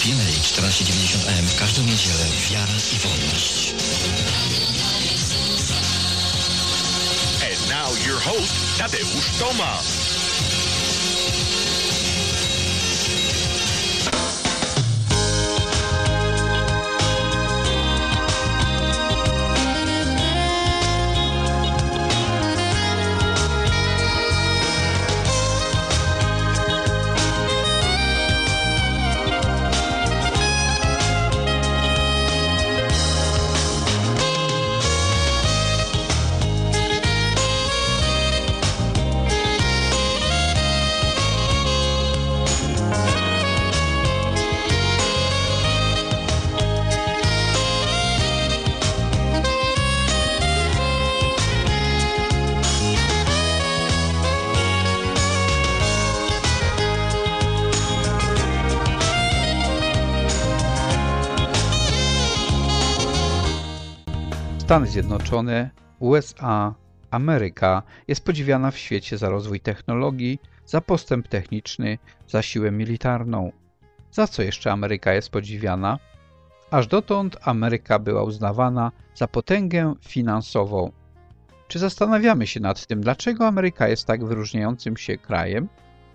PMA 1490 AM w każdą niedzielę. Wiara i wolność. And now your host, Tadeusz Tomasz. Stany Zjednoczone, USA, Ameryka jest podziwiana w świecie za rozwój technologii, za postęp techniczny, za siłę militarną. Za co jeszcze Ameryka jest podziwiana? Aż dotąd Ameryka była uznawana za potęgę finansową. Czy zastanawiamy się nad tym, dlaczego Ameryka jest tak wyróżniającym się krajem?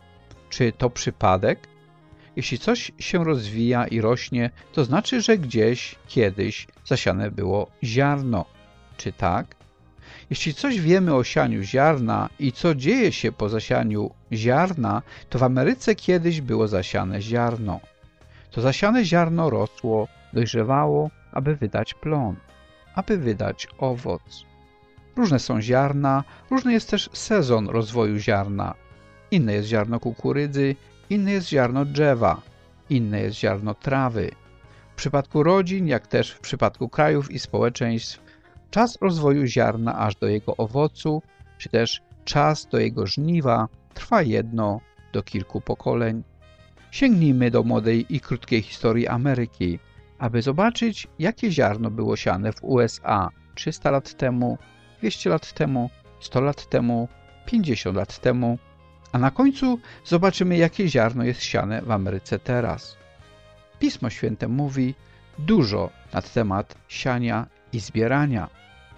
Czy to przypadek? Jeśli coś się rozwija i rośnie, to znaczy, że gdzieś, kiedyś zasiane było ziarno. Czy tak? Jeśli coś wiemy o sianiu ziarna i co dzieje się po zasianiu ziarna, to w Ameryce kiedyś było zasiane ziarno. To zasiane ziarno rosło, dojrzewało, aby wydać plon, aby wydać owoc. Różne są ziarna, różny jest też sezon rozwoju ziarna. Inne jest ziarno kukurydzy, inne jest ziarno drzewa, inne jest ziarno trawy. W przypadku rodzin, jak też w przypadku krajów i społeczeństw, czas rozwoju ziarna aż do jego owocu, czy też czas do jego żniwa trwa jedno do kilku pokoleń. Sięgnijmy do młodej i krótkiej historii Ameryki, aby zobaczyć, jakie ziarno było siane w USA 300 lat temu, 200 lat temu, 100 lat temu, 50 lat temu, a na końcu zobaczymy, jakie ziarno jest siane w Ameryce teraz. Pismo Święte mówi dużo na temat siania i zbierania.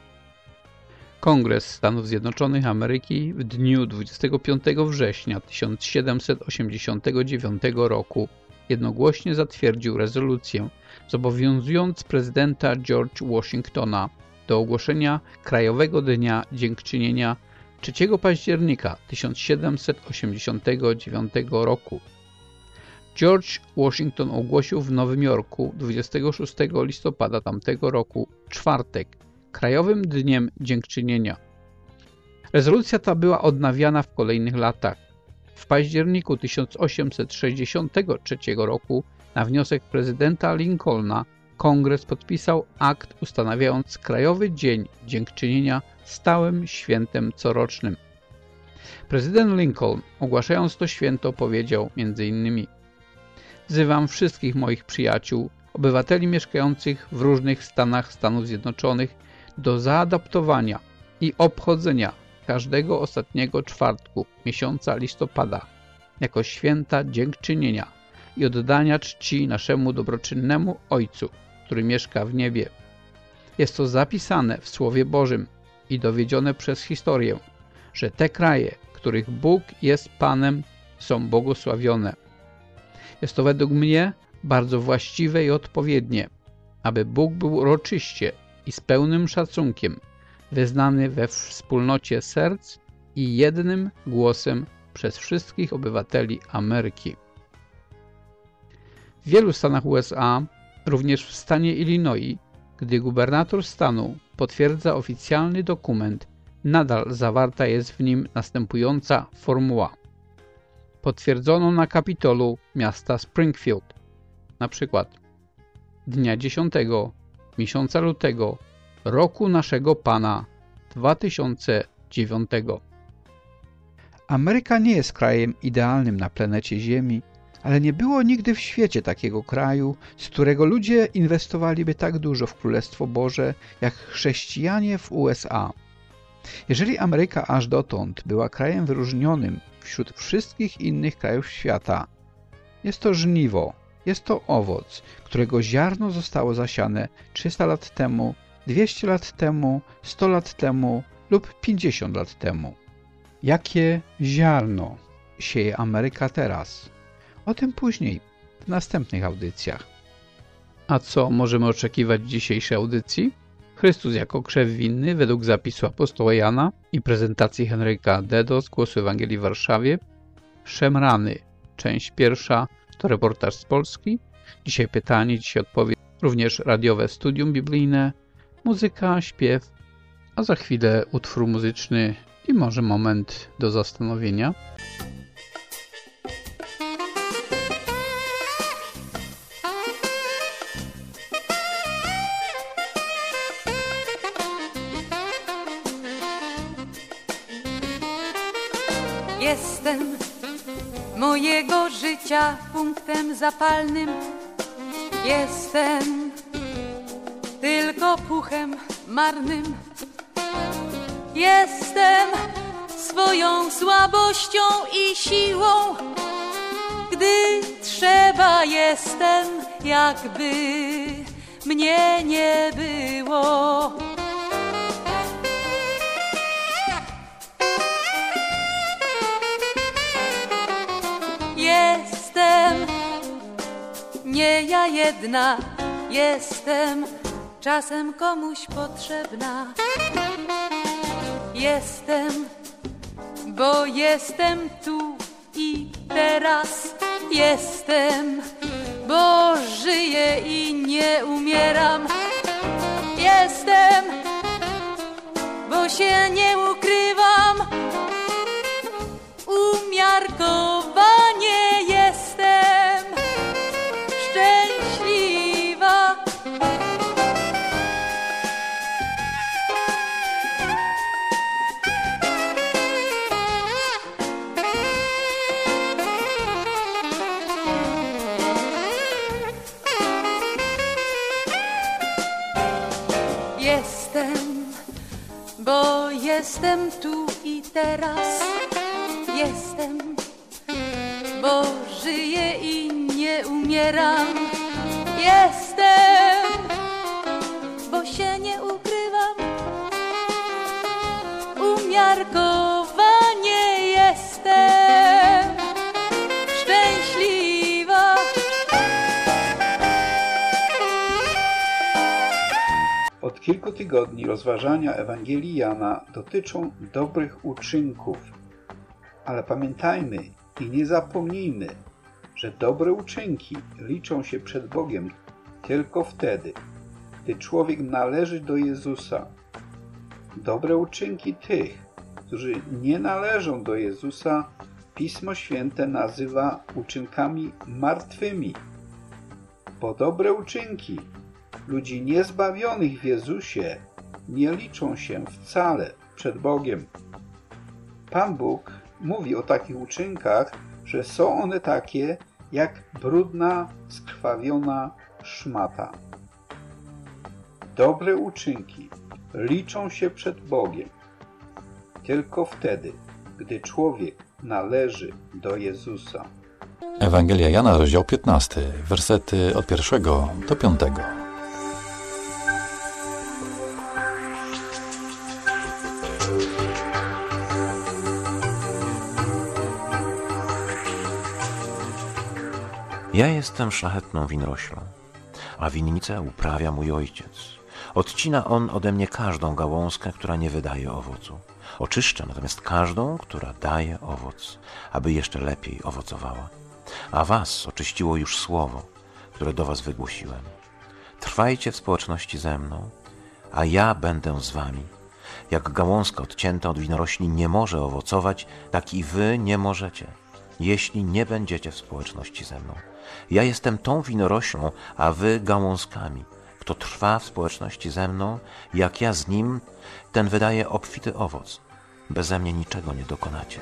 Kongres Stanów Zjednoczonych Ameryki w dniu 25 września 1789 roku jednogłośnie zatwierdził rezolucję, zobowiązując prezydenta George Washingtona do ogłoszenia Krajowego Dnia Dziękczynienia 3 października 1789 roku. George Washington ogłosił w Nowym Jorku 26 listopada tamtego roku, czwartek, Krajowym Dniem Dziękczynienia. Rezolucja ta była odnawiana w kolejnych latach. W październiku 1863 roku na wniosek prezydenta Lincolna Kongres podpisał akt ustanawiając Krajowy Dzień Dziękczynienia stałym świętem corocznym. Prezydent Lincoln, ogłaszając to święto, powiedział m.in.: wzywam wszystkich moich przyjaciół, obywateli mieszkających w różnych stanach Stanów Zjednoczonych do zaadaptowania i obchodzenia każdego ostatniego czwartku miesiąca listopada jako święta dziękczynienia i oddania czci naszemu dobroczynnemu Ojcu, który mieszka w niebie. Jest to zapisane w Słowie Bożym i dowiedzione przez historię, że te kraje, których Bóg jest Panem, są błogosławione. Jest to według mnie bardzo właściwe i odpowiednie, aby Bóg był uroczyście i z pełnym szacunkiem wyznany we wspólnocie serc i jednym głosem przez wszystkich obywateli Ameryki. W wielu stanach USA, również w stanie Illinois, gdy gubernator stanu potwierdza oficjalny dokument, nadal zawarta jest w nim następująca formuła. Potwierdzono na Kapitolu miasta Springfield, na przykład dnia 10 miesiąca lutego roku naszego Pana 2009. Ameryka nie jest krajem idealnym na planecie Ziemi, ale nie było nigdy w świecie takiego kraju, z którego ludzie inwestowaliby tak dużo w Królestwo Boże, jak chrześcijanie w USA. Jeżeli Ameryka aż dotąd była krajem wyróżnionym wśród wszystkich innych krajów świata, jest to żniwo, Jest to owoc, którego ziarno zostało zasiane 300 lat temu, 200 lat temu, 100 lat temu lub 50 lat temu. Jakie ziarno sieje Ameryka teraz? O tym później, w następnych audycjach. A co możemy oczekiwać w dzisiejszej audycji? Chrystus jako krzew winny według zapisu apostoła Jana i prezentacji Henryka Dedo z Głosu Ewangelii w Warszawie. Szemrany, część pierwsza, to reportaż z Polski. Dzisiaj pytanie, dzisiaj odpowiedź. Również radiowe studium biblijne, muzyka, śpiew, a za chwilę utwór muzyczny i może moment do zastanowienia. Jestem mojego życia punktem zapalnym. Jestem tylko puchem marnym. Jestem swoją słabością i siłą. Gdy trzeba, jestem, jakby mnie nie było. Jestem nie ja jedna, jestem czasem komuś potrzebna. Jestem, bo jestem tu i teraz. Jestem, bo żyję i nie umieram. Jestem, bo się nie ukrywam. Umiarkowanie jestem szczęśliwa. Jestem, bo jestem tu i teraz. Jestem, bo żyję i nie umieram. Jestem, bo się nie ukrywam. Umiarkowanie jestem szczęśliwa. Od kilku tygodni rozważania Ewangelii Jana dotyczą dobrych uczynków. Ale pamiętajmy i nie zapomnijmy, że dobre uczynki liczą się przed Bogiem tylko wtedy, gdy człowiek należy do Jezusa. Dobre uczynki tych, którzy nie należą do Jezusa, Pismo Święte nazywa uczynkami martwymi. Bo dobre uczynki ludzi niezbawionych w Jezusie nie liczą się wcale przed Bogiem. Pan Bóg mówi o takich uczynkach, że są one takie jak brudna, skrwawiona szmata. Dobre uczynki liczą się przed Bogiem tylko wtedy, gdy człowiek należy do Jezusa. Ewangelia Jana, rozdział 15, wersety od 1 do 5. Ja jestem szlachetną winoroślą, a winnicę uprawia mój ojciec. Odcina on ode mnie każdą gałązkę, która nie wydaje owocu. Oczyszcza natomiast każdą, która daje owoc, aby jeszcze lepiej owocowała. A was oczyściło już słowo, które do was wygłosiłem. Trwajcie w społeczności ze mną, a ja będę z wami. Jak gałązka odcięta od winorośli nie może owocować, tak i wy nie możecie, jeśli nie będziecie w społeczności ze mną. Ja jestem tą winoroślą, a wy gałązkami. Kto trwa w społeczności ze mną, jak ja z nim, ten wydaje obfity owoc. Beze mnie niczego nie dokonacie.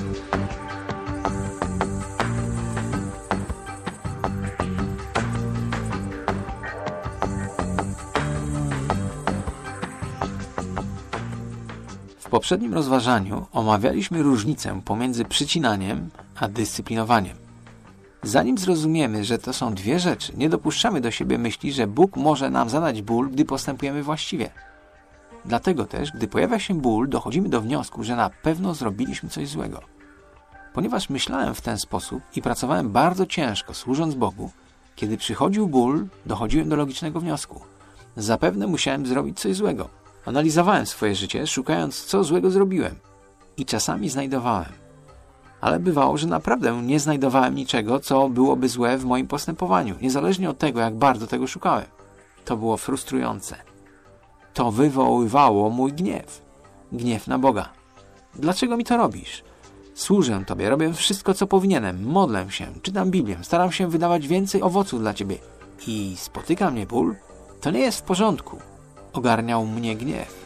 W poprzednim rozważaniu omawialiśmy różnicę pomiędzy przycinaniem a dyscyplinowaniem. Zanim zrozumiemy, że to są dwie rzeczy, nie dopuszczamy do siebie myśli, że Bóg może nam zadać ból, gdy postępujemy właściwie. Dlatego też, gdy pojawia się ból, dochodzimy do wniosku, że na pewno zrobiliśmy coś złego. Ponieważ myślałem w ten sposób i pracowałem bardzo ciężko, służąc Bogu, kiedy przychodził ból, dochodziłem do logicznego wniosku. Zapewne musiałem zrobić coś złego. Analizowałem swoje życie, szukając, co złego zrobiłem. I czasami znajdowałem. Ale bywało, że naprawdę nie znajdowałem niczego, co byłoby złe w moim postępowaniu, niezależnie od tego, jak bardzo tego szukałem. To było frustrujące. To wywoływało mój gniew. Gniew na Boga. Dlaczego mi to robisz? Służę Tobie, robię wszystko, co powinienem, modlę się, czytam Biblię, staram się wydawać więcej owoców dla Ciebie. I spotyka mnie ból? To nie jest w porządku. Ogarniał mnie gniew.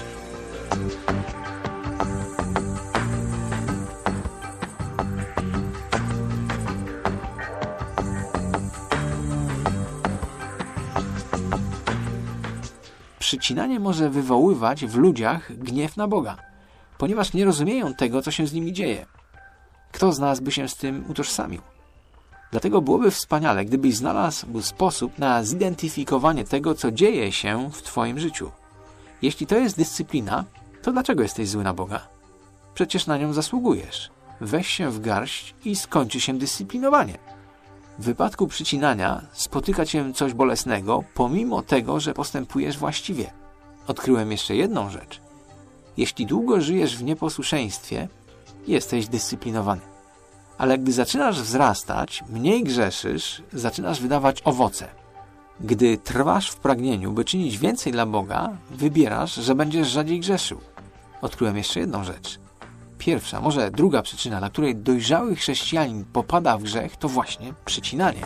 Przycinanie może wywoływać w ludziach gniew na Boga, ponieważ nie rozumieją tego, co się z nimi dzieje. Kto z nas by się z tym utożsamił? Dlatego byłoby wspaniale, gdybyś znalazł sposób na zidentyfikowanie tego, co dzieje się w Twoim życiu. Jeśli to jest dyscyplina, to dlaczego jesteś zły na Boga? Przecież na nią zasługujesz. Weź się w garść i skończy się dyscyplinowanie. W wypadku przycinania spotyka Cię coś bolesnego, pomimo tego, że postępujesz właściwie. Odkryłem jeszcze jedną rzecz. Jeśli długo żyjesz w nieposłuszeństwie, jesteś dyscyplinowany. Ale gdy zaczynasz wzrastać, mniej grzeszysz, zaczynasz wydawać owoce. Gdy trwasz w pragnieniu, by czynić więcej dla Boga, wybierasz, że będziesz rzadziej grzeszył. Odkryłem jeszcze jedną rzecz. Pierwsza, może druga przyczyna, dla której dojrzały chrześcijanin popada w grzech, to właśnie przycinanie.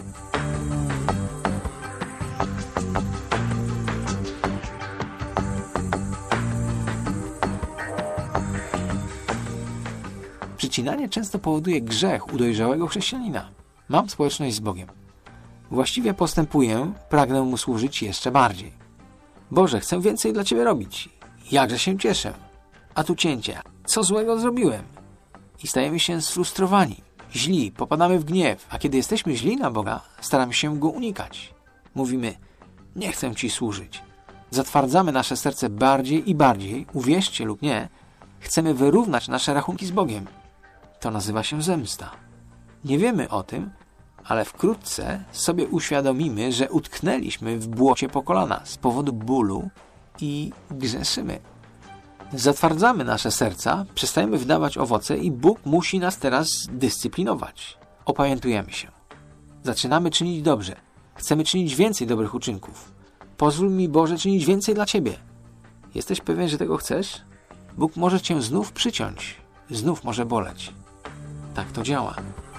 Przycinanie często powoduje grzech u dojrzałego chrześcijanina. Mam społeczność z Bogiem. Właściwie postępuję, pragnę Mu służyć jeszcze bardziej. Boże, chcę więcej dla Ciebie robić. Jakże się cieszę. A tu cięcie. Co złego zrobiłem? I stajemy się sfrustrowani, źli, popadamy w gniew, a kiedy jesteśmy źli na Boga, staramy się Go unikać. Mówimy, nie chcę Ci służyć. Zatwardzamy nasze serce bardziej i bardziej, uwierzcie lub nie, chcemy wyrównać nasze rachunki z Bogiem. To nazywa się zemsta. Nie wiemy o tym, ale wkrótce sobie uświadomimy, że utknęliśmy w błocie po kolana z powodu bólu i grzeszymy. Zatwardzamy nasze serca, przestajemy wydawać owoce i Bóg musi nas teraz dyscyplinować. Opamiętujemy się. Zaczynamy czynić dobrze. Chcemy czynić więcej dobrych uczynków. Pozwól mi, Boże, czynić więcej dla Ciebie. Jesteś pewien, że tego chcesz? Bóg może Cię znów przyciąć. Znów może boleć. Tak to działa.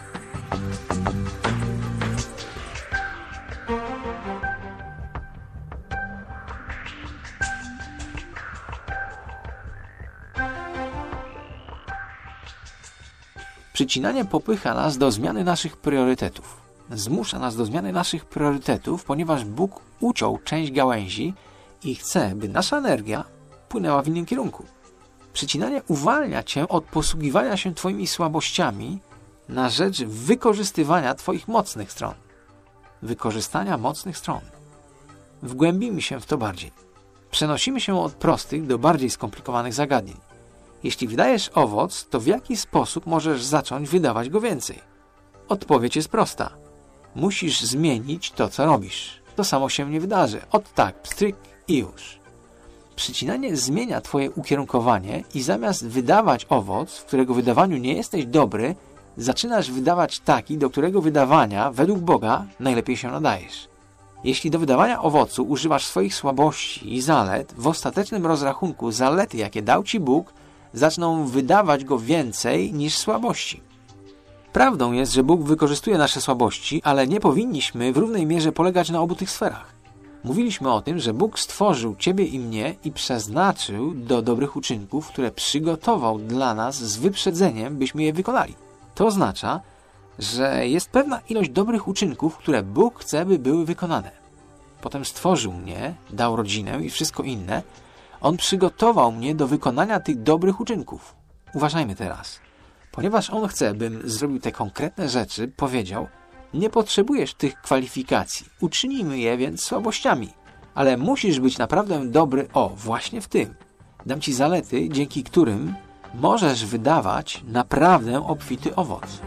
Przycinanie popycha nas do zmiany naszych priorytetów. Zmusza nas do zmiany naszych priorytetów, ponieważ Bóg uciął część gałęzi i chce, by nasza energia płynęła w innym kierunku. Przycinanie uwalnia Cię od posługiwania się Twoimi słabościami na rzecz wykorzystywania Twoich mocnych stron. Wykorzystania mocnych stron. Wgłębimy się w to bardziej. Przenosimy się od prostych do bardziej skomplikowanych zagadnień. Jeśli wydajesz owoc, to w jaki sposób możesz zacząć wydawać go więcej? Odpowiedź jest prosta. Musisz zmienić to, co robisz. To samo się nie wydarzy. Ot tak, pstryk i już. Przycinanie zmienia Twoje ukierunkowanie i zamiast wydawać owoc, w którego wydawaniu nie jesteś dobry, zaczynasz wydawać taki, do którego wydawania, według Boga, najlepiej się nadajesz. Jeśli do wydawania owocu używasz swoich słabości i zalet, w ostatecznym rozrachunku zalety, jakie dał Ci Bóg, zaczną wydawać go więcej niż słabości. Prawdą jest, że Bóg wykorzystuje nasze słabości, ale nie powinniśmy w równej mierze polegać na obu tych sferach. Mówiliśmy o tym, że Bóg stworzył Ciebie i mnie i przeznaczył do dobrych uczynków, które przygotował dla nas z wyprzedzeniem, byśmy je wykonali. To oznacza, że jest pewna ilość dobrych uczynków, które Bóg chce, by były wykonane. Potem stworzył mnie, dał rodzinę i wszystko inne. On przygotował mnie do wykonania tych dobrych uczynków. Uważajmy teraz. Ponieważ On chce, bym zrobił te konkretne rzeczy, powiedział, Nie potrzebujesz tych kwalifikacji. Uczynimy je więc słabościami. Ale musisz być naprawdę dobry, właśnie w tym. Dam ci zalety, dzięki którym możesz wydawać naprawdę obfity owoc.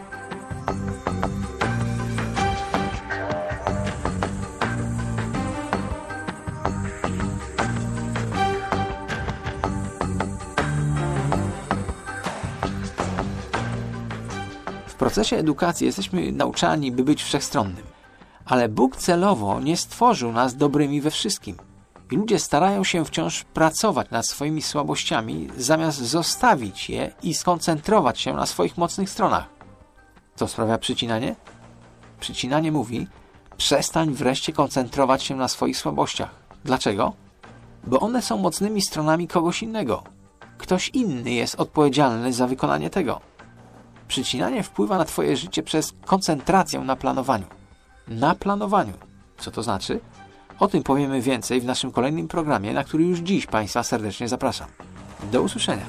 W procesie edukacji jesteśmy nauczani, by być wszechstronnym. Ale Bóg celowo nie stworzył nas dobrymi we wszystkim. I ludzie starają się wciąż pracować nad swoimi słabościami, zamiast zostawić je i skoncentrować się na swoich mocnych stronach. Co sprawia przycinanie? Przycinanie mówi: przestań wreszcie koncentrować się na swoich słabościach. Dlaczego? Bo one są mocnymi stronami kogoś innego. Ktoś inny jest odpowiedzialny za wykonanie tego. Przycinanie wpływa na twoje życie przez koncentrację na planowaniu. Na planowaniu. Co to znaczy? O tym powiemy więcej w naszym kolejnym programie, na który już dziś Państwa serdecznie zapraszam. Do usłyszenia.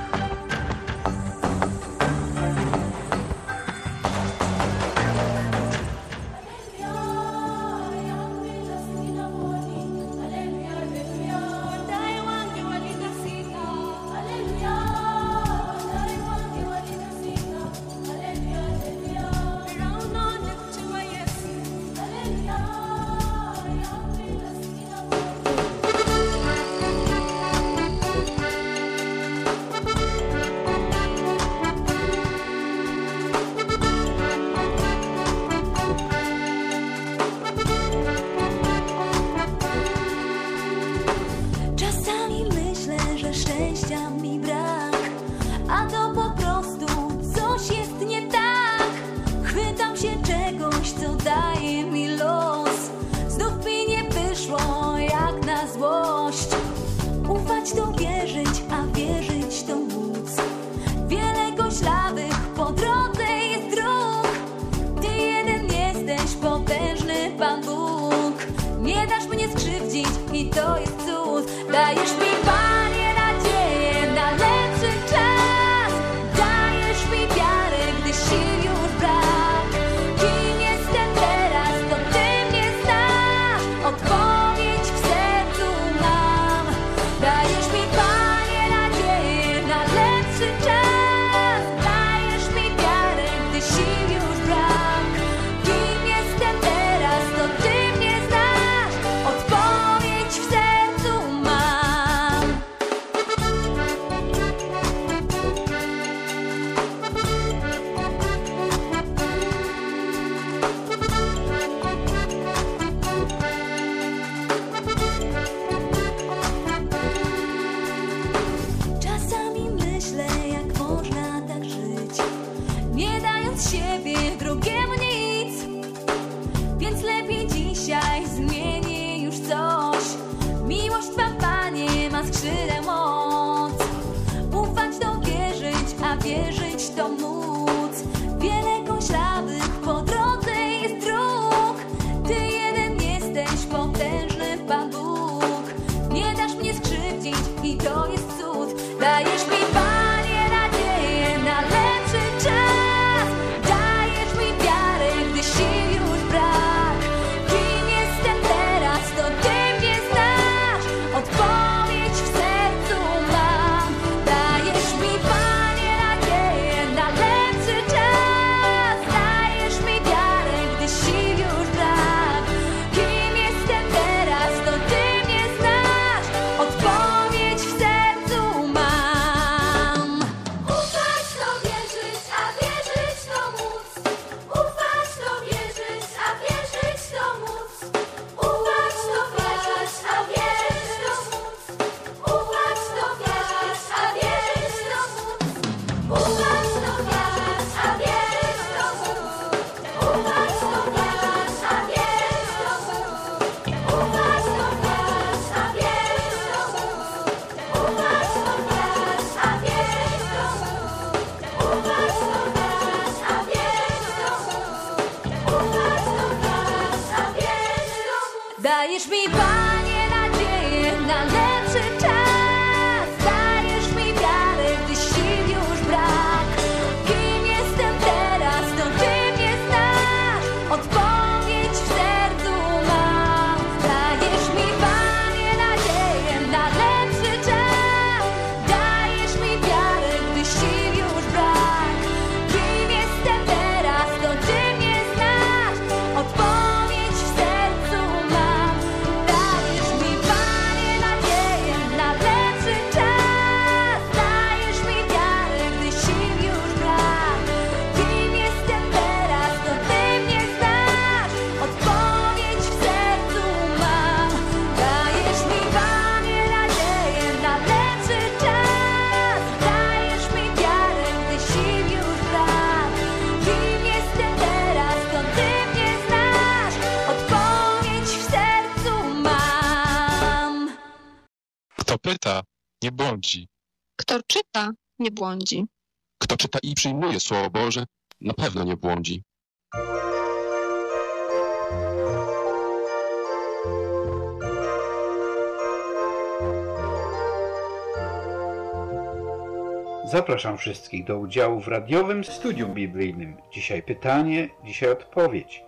I to jest cud. Dajesz mi, Panie, nadzieję na lepszy czas. Dajesz mi wiarę, gdy sił już brak. Kim jestem teraz, to Ty mnie znasz. Odpowiedź w sercu mam. Dajesz mi, Panie, nadzieję na lepszy czas. Dajesz mi wiarę, gdy sił już brak. Kim jestem teraz, to Ty mnie znasz. Odpowiedź w sercu mam. Czasami myślę, jak można tak żyć, nie dając siebie drugiemu nic. Więc lepiej dzisiaj zmienię już coś. Miłość Twa, Panie, ma skrzydeł moc. Ufać to wierzyć, a wierzyć to móc. Wiele koślawych po drodze jest dróg. Ty jeden jesteś potężny, Pan Bóg. Nie dasz mnie skrzywdzić i to jest cud. Dajesz mi, Panie, nadzieję na lepszy czas. Dajesz mi wiarę, gdy sił już brak. Kim jestem teraz, to Ty mnie znasz. Odpowiedź w sercu mam. Dajesz mi, Panie, nadzieję na lepszy czas. Dajesz mi wiarę, gdy sił już brak. Kim jestem teraz, to Ty mnie znasz. Odpowiedź w sercu Kto pyta, nie błądzi. Kto czyta, nie błądzi. Kto czyta i przyjmuje Słowo Boże, na pewno nie błądzi. Zapraszam wszystkich do udziału w radiowym studium biblijnym. Dzisiaj pytanie, dzisiaj odpowiedź.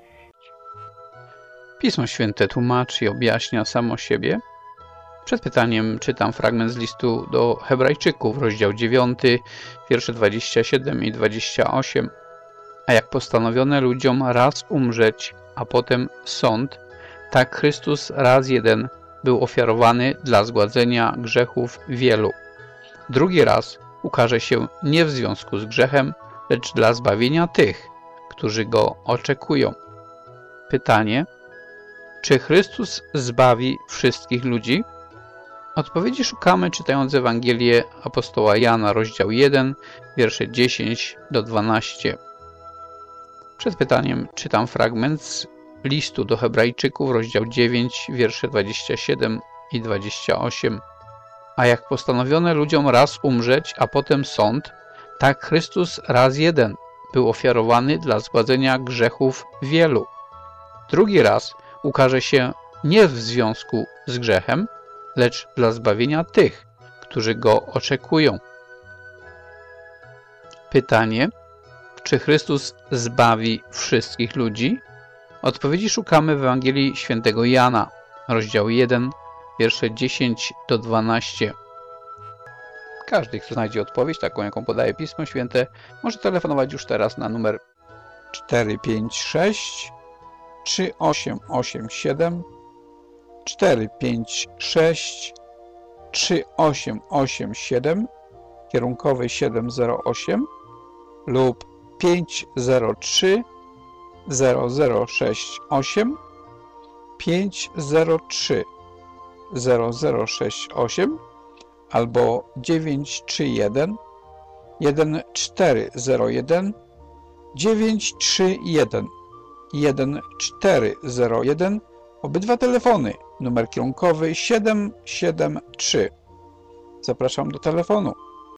Pismo Święte tłumaczy i objaśnia samo siebie. Przed pytaniem czytam fragment z listu do Hebrajczyków, rozdział 9, wiersze 27 i 28. A jak postanowione ludziom raz umrzeć, a potem sąd, tak Chrystus raz jeden był ofiarowany dla zgładzenia grzechów wielu. Drugi raz ukaże się nie w związku z grzechem, lecz dla zbawienia tych, którzy Go oczekują. Pytanie: czy Chrystus zbawi wszystkich ludzi? Odpowiedzi szukamy czytając Ewangelię apostoła Jana, rozdział 1, wiersze 10 do 12. Przed pytaniem czytam fragment z listu do Hebrajczyków, rozdział 9, wiersze 27 i 28. A jak postanowione ludziom raz umrzeć, a potem sąd, tak Chrystus raz jeden był ofiarowany dla zgładzenia grzechów wielu. Drugi raz ukaże się nie w związku z grzechem, lecz dla zbawienia tych, którzy Go oczekują. Pytanie: czy Chrystus zbawi wszystkich ludzi? Odpowiedzi szukamy w Ewangelii Świętego Jana, rozdział 1, wiersze 10 do 12. Każdy, kto znajdzie odpowiedź, taką jaką podaje Pismo Święte, może telefonować już teraz na numer 456 3887 456 3887 kierunkowy 708 lub 503 0068 503 0068 albo 931 1401 931 1401. Obydwa telefony, numer kierunkowy 773. Zapraszam do telefonu.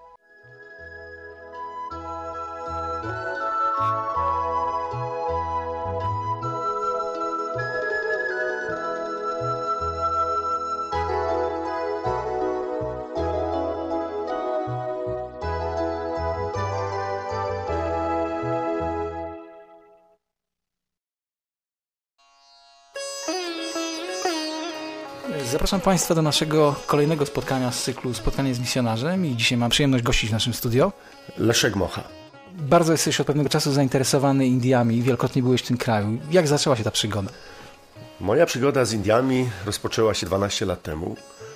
Zapraszam Państwa do naszego kolejnego spotkania z cyklu Spotkanie z misjonarzem i dzisiaj mam przyjemność gościć w naszym studio Leszek Mocha. Bardzo jesteś od pewnego czasu zainteresowany Indiami, wielokrotnie byłeś w tym kraju. Jak zaczęła się ta przygoda? Moja przygoda z Indiami rozpoczęła się 12 lat temu,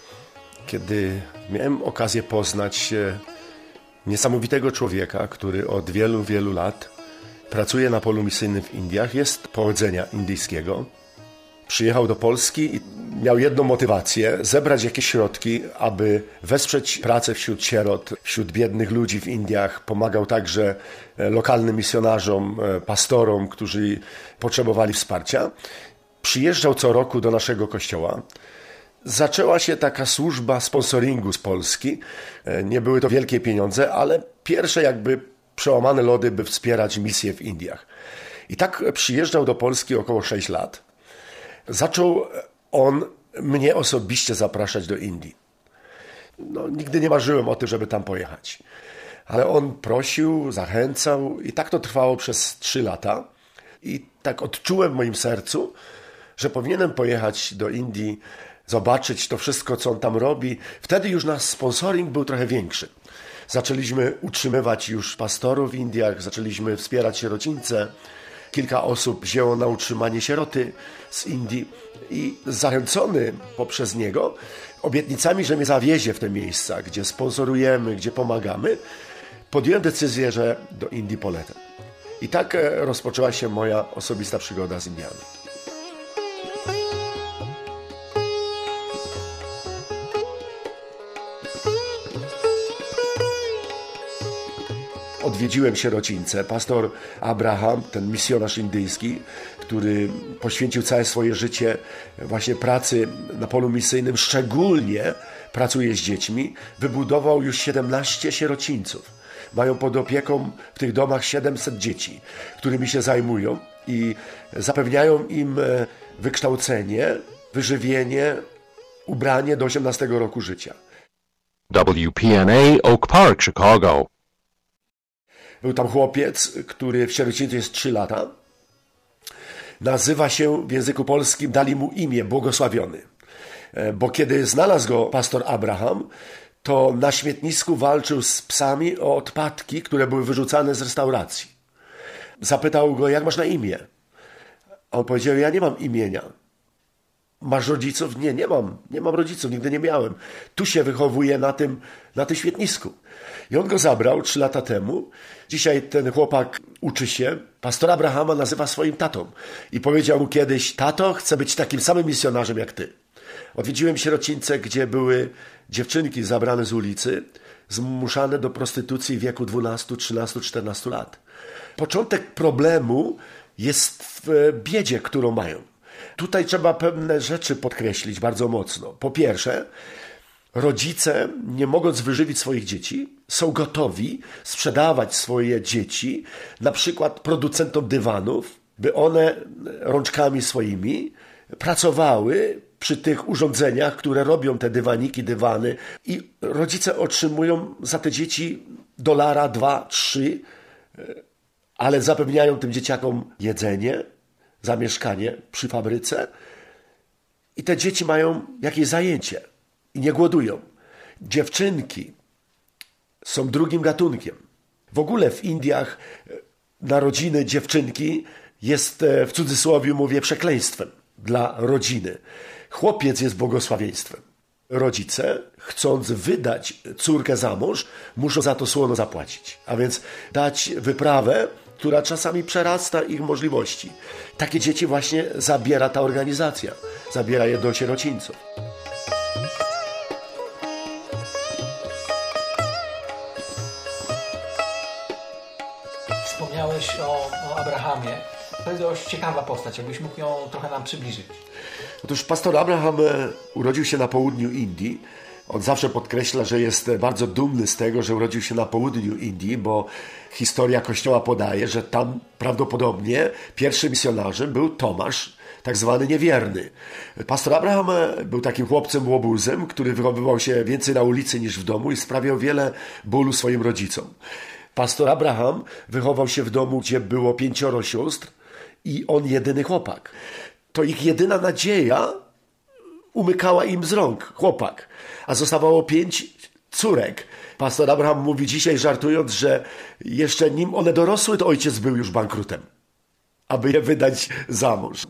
kiedy miałem okazję poznać niesamowitego człowieka, który od wielu, wielu lat pracuje na polu misyjnym w Indiach, jest pochodzenia indyjskiego. Przyjechał do Polski i miał jedną motywację: zebrać jakieś środki, aby wesprzeć pracę wśród sierot, wśród biednych ludzi w Indiach. Pomagał także lokalnym misjonarzom, pastorom, którzy potrzebowali wsparcia. Przyjeżdżał co roku do naszego kościoła. Zaczęła się taka służba sponsoringu z Polski. Nie były to wielkie pieniądze, ale pierwsze jakby przełamane lody, by wspierać misję w Indiach. I tak przyjeżdżał do Polski około 6 lat. Zaczął on mnie osobiście zapraszać do Indii. Nigdy nie marzyłem o tym, żeby tam pojechać. Ale on prosił, zachęcał i tak to trwało przez 3 lata. I tak odczułem w moim sercu, że powinienem pojechać do Indii, zobaczyć to wszystko, co on tam robi. Wtedy już nasz sponsoring był trochę większy. Zaczęliśmy utrzymywać już pastorów w Indiach, zaczęliśmy wspierać sierocińce. Kilka osób wzięło na utrzymanie sieroty z Indii i zachęcony poprzez niego obietnicami, że mnie zawiezie w te miejsca, gdzie sponsorujemy, gdzie pomagamy, podjąłem decyzję, że do Indii polecę. I tak rozpoczęła się moja osobista przygoda z Indiami. Odwiedziłem sierocińce. Pastor Abraham, ten misjonarz indyjski, który poświęcił całe swoje życie właśnie pracy na polu misyjnym, szczególnie pracuje z dziećmi, wybudował już 17 sierocińców. Mają pod opieką w tych domach 700 dzieci, którymi się zajmują i zapewniają im wykształcenie, wyżywienie, ubranie do 18 roku życia. WPNA Oak Park, Chicago. Był tam chłopiec, który w sierocińcu jest 3 lata. Nazywa się w języku polskim, dali mu imię Błogosławiony. Bo kiedy znalazł go pastor Abraham, to na śmietnisku walczył z psami o odpadki, które były wyrzucane z restauracji. Zapytał go, jak masz na imię? A on powiedział, ja nie mam imienia. Masz rodziców? Nie, nie mam rodziców, nigdy nie miałem. Tu się wychowuję na tym świetnisku. I on go zabrał 3 lata temu. Dzisiaj ten chłopak uczy się. Pastora Abrahama nazywa swoim tatą. I powiedział mu kiedyś, tato, chcę być takim samym misjonarzem jak ty. Odwiedziłem sierocińce, gdzie były dziewczynki zabrane z ulicy, zmuszane do prostytucji w wieku 12, 13, 14 lat. Początek problemu jest w biedzie, którą mają. Tutaj trzeba pewne rzeczy podkreślić bardzo mocno. Po pierwsze, rodzice, nie mogąc wyżywić swoich dzieci, są gotowi sprzedawać swoje dzieci, na przykład producentom dywanów, by one rączkami swoimi pracowały przy tych urządzeniach, które robią te dywaniki, dywany i rodzice otrzymują za te dzieci $1, 2, 3, ale zapewniają tym dzieciakom jedzenie, zamieszkanie przy fabryce i te dzieci mają jakieś zajęcie i nie głodują. Dziewczynki są drugim gatunkiem. W ogóle w Indiach narodziny dziewczynki jest, w cudzysłowie mówię, przekleństwem dla rodziny. Chłopiec jest błogosławieństwem. Rodzice, chcąc wydać córkę za mąż, muszą za to słono zapłacić. A więc dać wyprawę, która czasami przerasta ich możliwości. Takie dzieci właśnie zabiera ta organizacja. Zabiera je do sierocińców. Wspomniałeś o Abrahamie. To jest dość ciekawa postać. Jakbyś mógł ją trochę nam przybliżyć. Otóż pastor Abraham urodził się na południu Indii. On zawsze podkreśla, że jest bardzo dumny z tego, że urodził się na południu Indii, bo historia Kościoła podaje, że tam prawdopodobnie pierwszym misjonarzem był Tomasz, tak zwany niewierny. Pastor Abraham był takim chłopcem łobuzem, który wychowywał się więcej na ulicy niż w domu i sprawiał wiele bólu swoim rodzicom. Pastor Abraham wychował się w domu, gdzie było 5 sióstr i on jedyny chłopak. To ich jedyna nadzieja umykała im z rąk, chłopak, a zostawało 5 córek. Pastor Abraham mówi dzisiaj, żartując, że jeszcze nim one dorosły, to ojciec był już bankrutem, aby je wydać za mąż.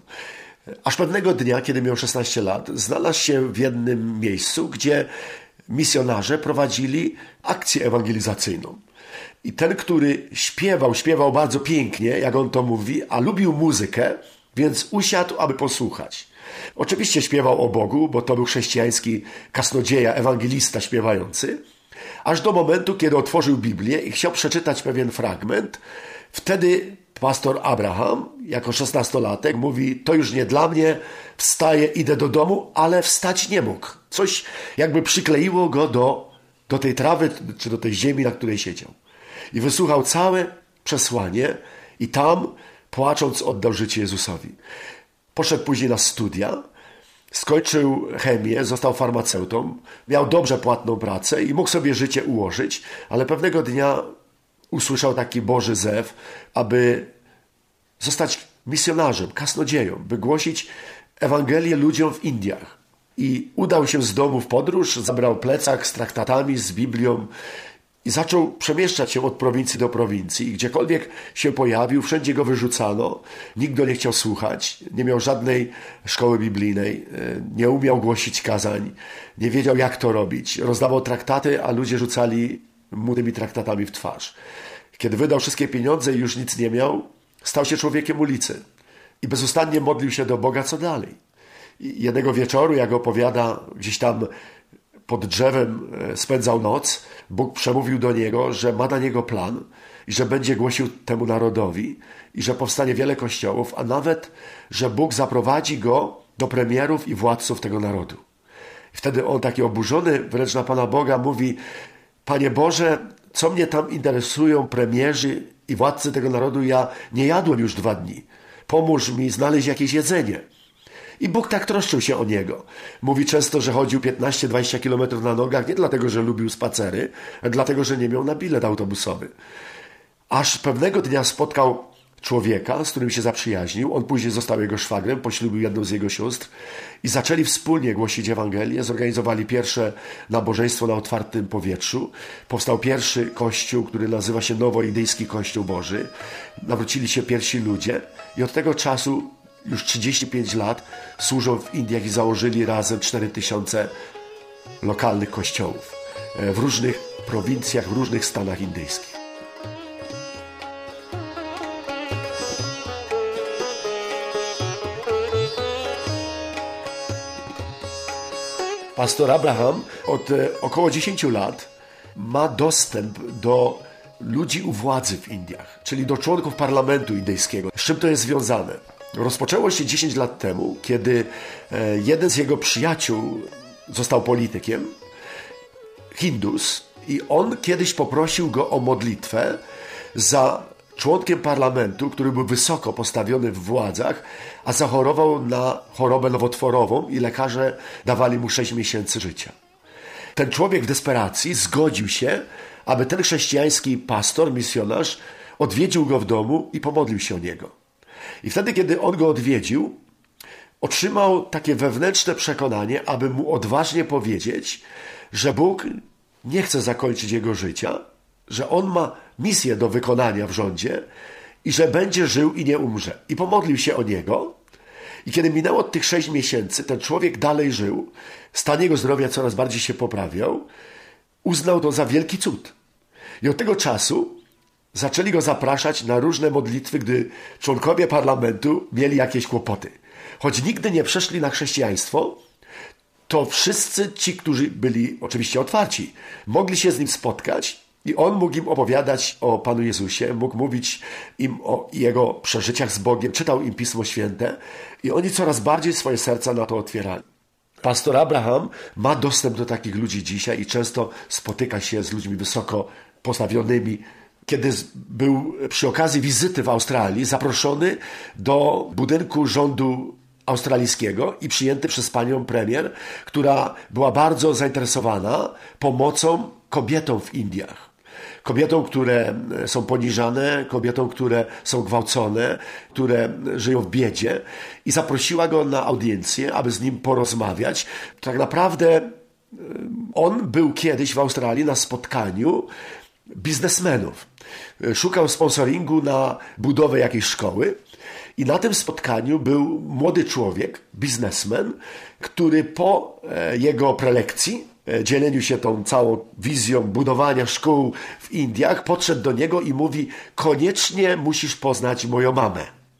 Aż pewnego dnia, kiedy miał 16 lat, znalazł się w jednym miejscu, gdzie misjonarze prowadzili akcję ewangelizacyjną. I ten, który śpiewał bardzo pięknie, jak on to mówi, a lubił muzykę, więc usiadł, aby posłuchać. Oczywiście śpiewał o Bogu, bo to był chrześcijański kasnodzieja, ewangelista śpiewający, aż do momentu, kiedy otworzył Biblię i chciał przeczytać pewien fragment. Wtedy pastor Abraham, jako 16-latek, mówi, to już nie dla mnie, wstaję, idę do domu, ale wstać nie mógł. Coś jakby przykleiło go do tej trawy, czy do tej ziemi, na której siedział. I wysłuchał całe przesłanie i tam, płacząc, oddał życie Jezusowi. Poszedł później na studia, skończył chemię, został farmaceutą, miał dobrze płatną pracę i mógł sobie życie ułożyć, ale pewnego dnia usłyszał taki Boży zew, aby zostać misjonarzem, kasnodzieją, by głosić Ewangelię ludziom w Indiach. I udał się z domu w podróż, zabrał plecak z traktatami, z Biblią i zaczął przemieszczać się od prowincji do prowincji. I gdziekolwiek się pojawił, wszędzie go wyrzucano. Nikt go nie chciał słuchać. Nie miał żadnej szkoły biblijnej. Nie umiał głosić kazań. Nie wiedział, jak to robić. Rozdawał traktaty, a ludzie rzucali mu tymi traktatami w twarz. Kiedy wydał wszystkie pieniądze i już nic nie miał, stał się człowiekiem ulicy. I bezustannie modlił się do Boga, co dalej. I jednego wieczoru, jak opowiada, gdzieś tam pod drzewem spędzał noc, Bóg przemówił do niego, że ma dla niego plan i że będzie głosił temu narodowi i że powstanie wiele kościołów, a nawet, że Bóg zaprowadzi go do premierów i władców tego narodu. Wtedy on taki oburzony wręcz na Pana Boga mówi: Panie Boże, co mnie tam interesują premierzy i władcy tego narodu, ja nie jadłem już 2 dni. Pomóż mi znaleźć jakieś jedzenie. I Bóg tak troszczył się o niego. Mówi często, że chodził 15-20 kilometrów na nogach, nie dlatego, że lubił spacery, ale dlatego, że nie miał na bilet autobusowy. Aż pewnego dnia spotkał człowieka, z którym się zaprzyjaźnił. On później został jego szwagrem, poślubił jedną z jego sióstr i zaczęli wspólnie głosić Ewangelię. Zorganizowali pierwsze nabożeństwo na otwartym powietrzu. Powstał pierwszy kościół, który nazywa się Nowoindyjski Kościół Boży. Nawrócili się pierwsi ludzie i od tego czasu już 35 lat służą w Indiach i założyli razem 4000 lokalnych kościołów w różnych prowincjach, w różnych stanach indyjskich. Pastor Abraham od około 10 lat ma dostęp do ludzi u władzy w Indiach, czyli do członków parlamentu indyjskiego. Z czym to jest związane? Rozpoczęło się 10 lat temu, kiedy jeden z jego przyjaciół został politykiem, Hindus, i on kiedyś poprosił go o modlitwę za członkiem parlamentu, który był wysoko postawiony w władzach, a zachorował na chorobę nowotworową i lekarze dawali mu 6 miesięcy życia. Ten człowiek w desperacji zgodził się, aby ten chrześcijański pastor, misjonarz odwiedził go w domu i pomodlił się o niego. I wtedy, kiedy on go odwiedził, otrzymał takie wewnętrzne przekonanie, aby mu odważnie powiedzieć, że Bóg nie chce zakończyć jego życia, że on ma misję do wykonania w rządzie i że będzie żył i nie umrze. I pomodlił się o niego. I kiedy minęło tych 6 miesięcy, ten człowiek dalej żył, stan jego zdrowia coraz bardziej się poprawiał, uznał to za wielki cud. I od tego czasu zaczęli go zapraszać na różne modlitwy, gdy członkowie parlamentu mieli jakieś kłopoty. Choć nigdy nie przeszli na chrześcijaństwo, to wszyscy ci, którzy byli oczywiście otwarci, mogli się z nim spotkać i on mógł im opowiadać o Panu Jezusie, mógł mówić im o jego przeżyciach z Bogiem, czytał im Pismo Święte i oni coraz bardziej swoje serca na to otwierali. Pastor Abraham ma dostęp do takich ludzi dzisiaj i często spotyka się z ludźmi wysoko postawionymi. Kiedy był przy okazji wizyty w Australii zaproszony do budynku rządu australijskiego i przyjęty przez panią premier, która była bardzo zainteresowana pomocą kobietom w Indiach. Kobietom, które są poniżane, kobietom, które są gwałcone, które żyją w biedzie i zaprosiła go na audiencję, aby z nim porozmawiać. Tak naprawdę on był kiedyś w Australii na spotkaniu biznesmenów. Szukał sponsoringu na budowę jakiejś szkoły i na tym spotkaniu był młody człowiek, biznesmen, który po jego prelekcji, dzieleniu się tą całą wizją budowania szkół w Indiach, podszedł do niego i mówi: koniecznie musisz poznać moją mamę.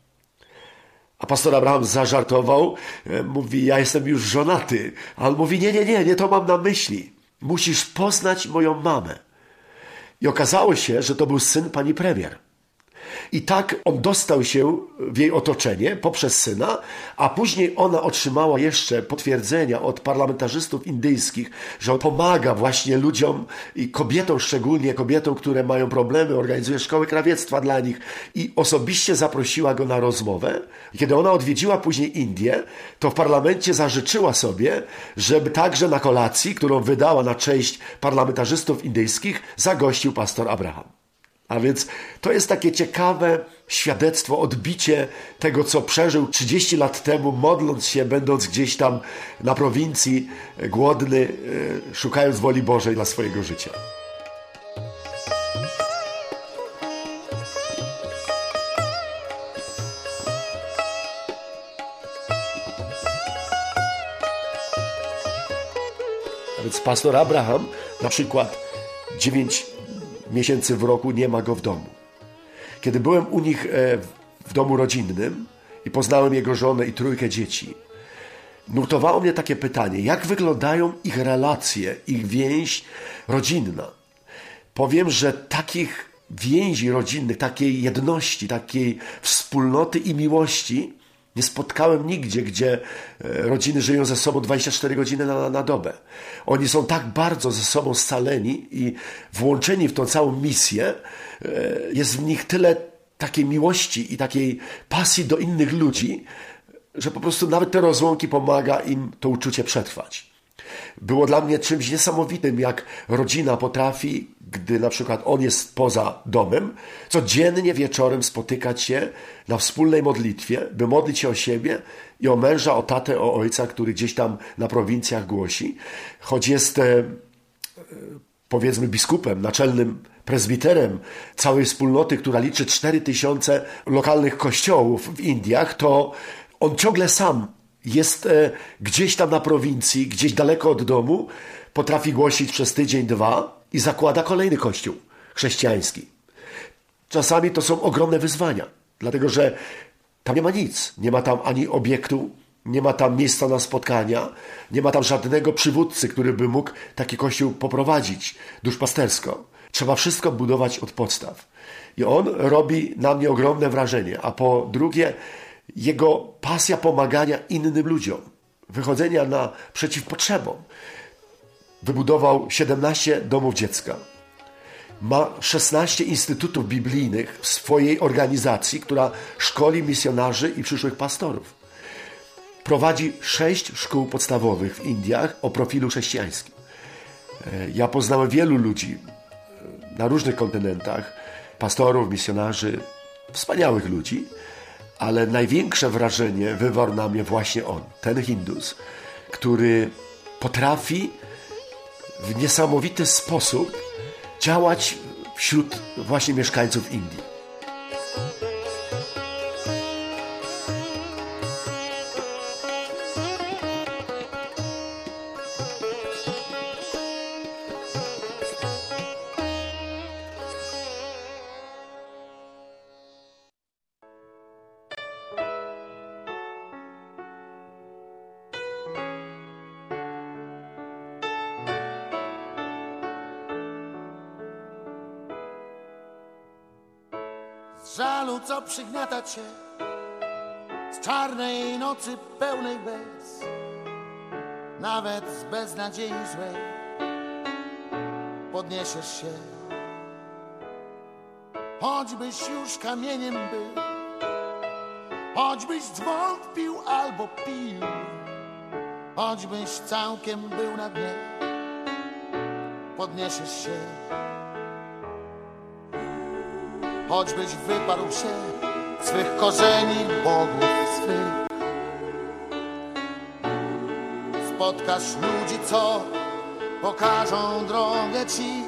A pastor Abraham zażartował, mówi: ja jestem już żonaty. A on mówi: nie to mam na myśli. Musisz poznać moją mamę. I okazało się, że to był syn pani premier. I tak on dostał się w jej otoczenie poprzez syna, a później ona otrzymała jeszcze potwierdzenia od parlamentarzystów indyjskich, że on pomaga właśnie ludziom i kobietom, szczególnie kobietom, które mają problemy, organizuje szkoły krawiectwa dla nich i osobiście zaprosiła go na rozmowę. I kiedy ona odwiedziła później Indię, to w parlamencie zażyczyła sobie, żeby także na kolacji, którą wydała na cześć parlamentarzystów indyjskich, zagościł pastor Abraham. A więc to jest takie ciekawe świadectwo, odbicie tego, co przeżył 30 lat temu, modląc się, będąc gdzieś tam na prowincji, głodny, szukając woli Bożej dla swojego życia. A więc pastor Abraham na przykład 9 miesięcy w roku nie ma go w domu. Kiedy byłem u nich w domu rodzinnym i poznałem jego żonę i 3 dzieci, nurtowało mnie takie pytanie: jak wyglądają ich relacje, ich więź rodzinna? Powiem, że takich więzi rodzinnych, takiej jedności, takiej wspólnoty i miłości Nie spotkałem nigdzie, gdzie rodziny żyją ze sobą 24 godziny na dobę. Oni są tak bardzo ze sobą scaleni i włączeni w tą całą misję. Jest w nich tyle takiej miłości i takiej pasji do innych ludzi, że po prostu nawet te rozłąki pomaga im to uczucie przetrwać. Było dla mnie czymś niesamowitym, jak rodzina potrafi, gdy na przykład on jest poza domem, codziennie wieczorem spotykać się na wspólnej modlitwie, by modlić się o siebie i o męża, o tatę, o ojca, który gdzieś tam na prowincjach głosi. Choć jest, powiedzmy, biskupem, naczelnym prezbiterem całej wspólnoty, która liczy 4000 lokalnych kościołów w Indiach, to on ciągle sam jest gdzieś tam na prowincji, gdzieś daleko od domu, potrafi głosić przez tydzień, dwa i zakłada kolejny kościół chrześcijański. Czasami to są ogromne wyzwania, dlatego że tam nie ma nic. Nie ma tam ani obiektu, nie ma tam miejsca na spotkania, nie ma tam żadnego przywódcy, który by mógł taki kościół poprowadzić duszpastersko. Trzeba wszystko budować od podstaw. I on robi na mnie ogromne wrażenie. A po drugie, jego pasja pomagania innym ludziom, wychodzenia naprzeciw potrzebom. Wybudował 17 domów dziecka. Ma 16 instytutów biblijnych w swojej organizacji, która szkoli misjonarzy i przyszłych pastorów. Prowadzi 6 szkół podstawowych w Indiach o profilu chrześcijańskim. Ja poznałem wielu ludzi na różnych kontynentach, pastorów, misjonarzy, wspaniałych ludzi, ale największe wrażenie wywarł na mnie właśnie on, ten Hindus, który potrafi w niesamowity sposób działać wśród właśnie mieszkańców Indii. Z żalu, co przygniata cię, z czarnej nocy pełnej łez, nawet z beznadziei złej, podniesiesz się. Choćbyś już kamieniem był, choćbyś zwątpił albo pił, choćbyś całkiem był na dnie, podniesiesz się. Choćbyś wyparł się swych korzeni, bogów swych, spotkasz ludzi, co pokażą drogę ci.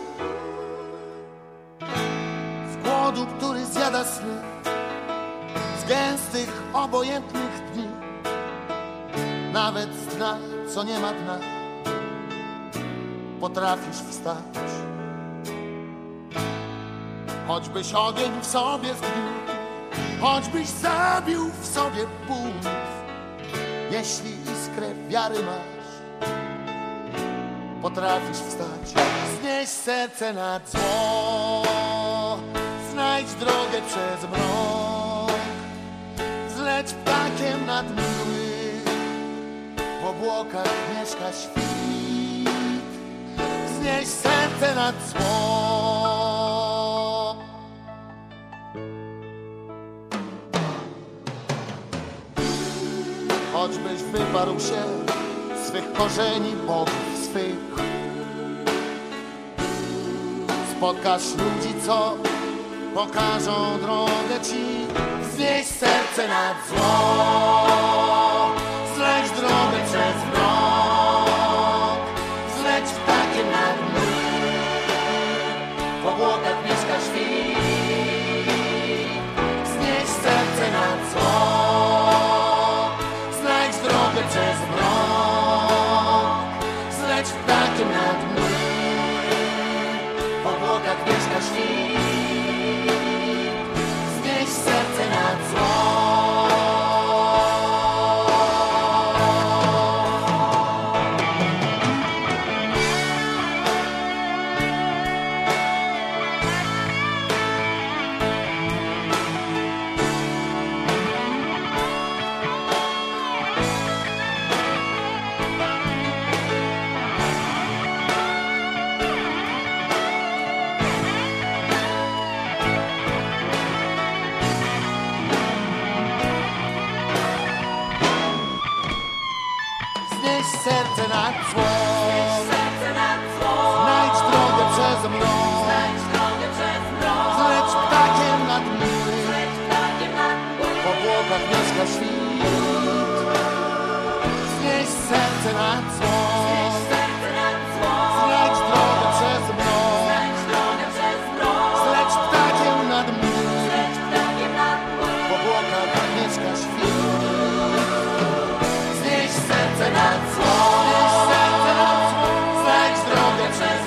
Z głodu, który zjada sny, z gęstych, obojętnych dni, nawet z dna, co nie ma dna, potrafisz wstać. Choćbyś ogień w sobie zgniótł, choćbyś zabił w sobie bunt, jeśli iskrę wiary masz, potrafisz wstać. Znieś serce nad zło, znajdź drogę przez mrok, zleć ptakiem nad mgły, w obłokach mieszka świt. Znieś serce nad zło. Choćbyś wyparł się swych korzeni, bogów swych, spotkasz ludzi, co pokażą drogę ci. Znieś serce nad zło, zleć drogę przez mrok, zleć ptakiem nad mgły, w obłokach mieszka świt. Znieś serce nad zło, przez mrok, zleć ptakiem nad mgły, w obłokach mieszka świt. Znieś serce nad zło. nad zło. Znajdź drogę przez mrok. Zleć ptakiem nad mły. W obłokach mieszka świt. Znieś serce nad zło. Znajdź drogę przez mrok. Zleć ptakiem nad mły. W obłokach mieszka świt. Znieś serce nad zło. Znajdź drogę przez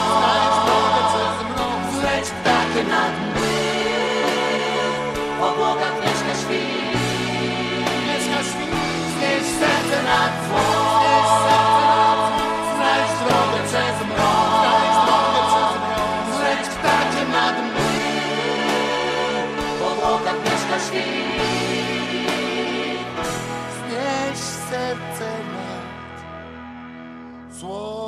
mrok. Zleć ptakiem nad mły. W obłokach mieszka świt. Znieś serce nad zło. Znajdź drogę przez mrok. Zleć ptakiem nad mły. W obłokach mieszka świt. Znieś serce nad zło.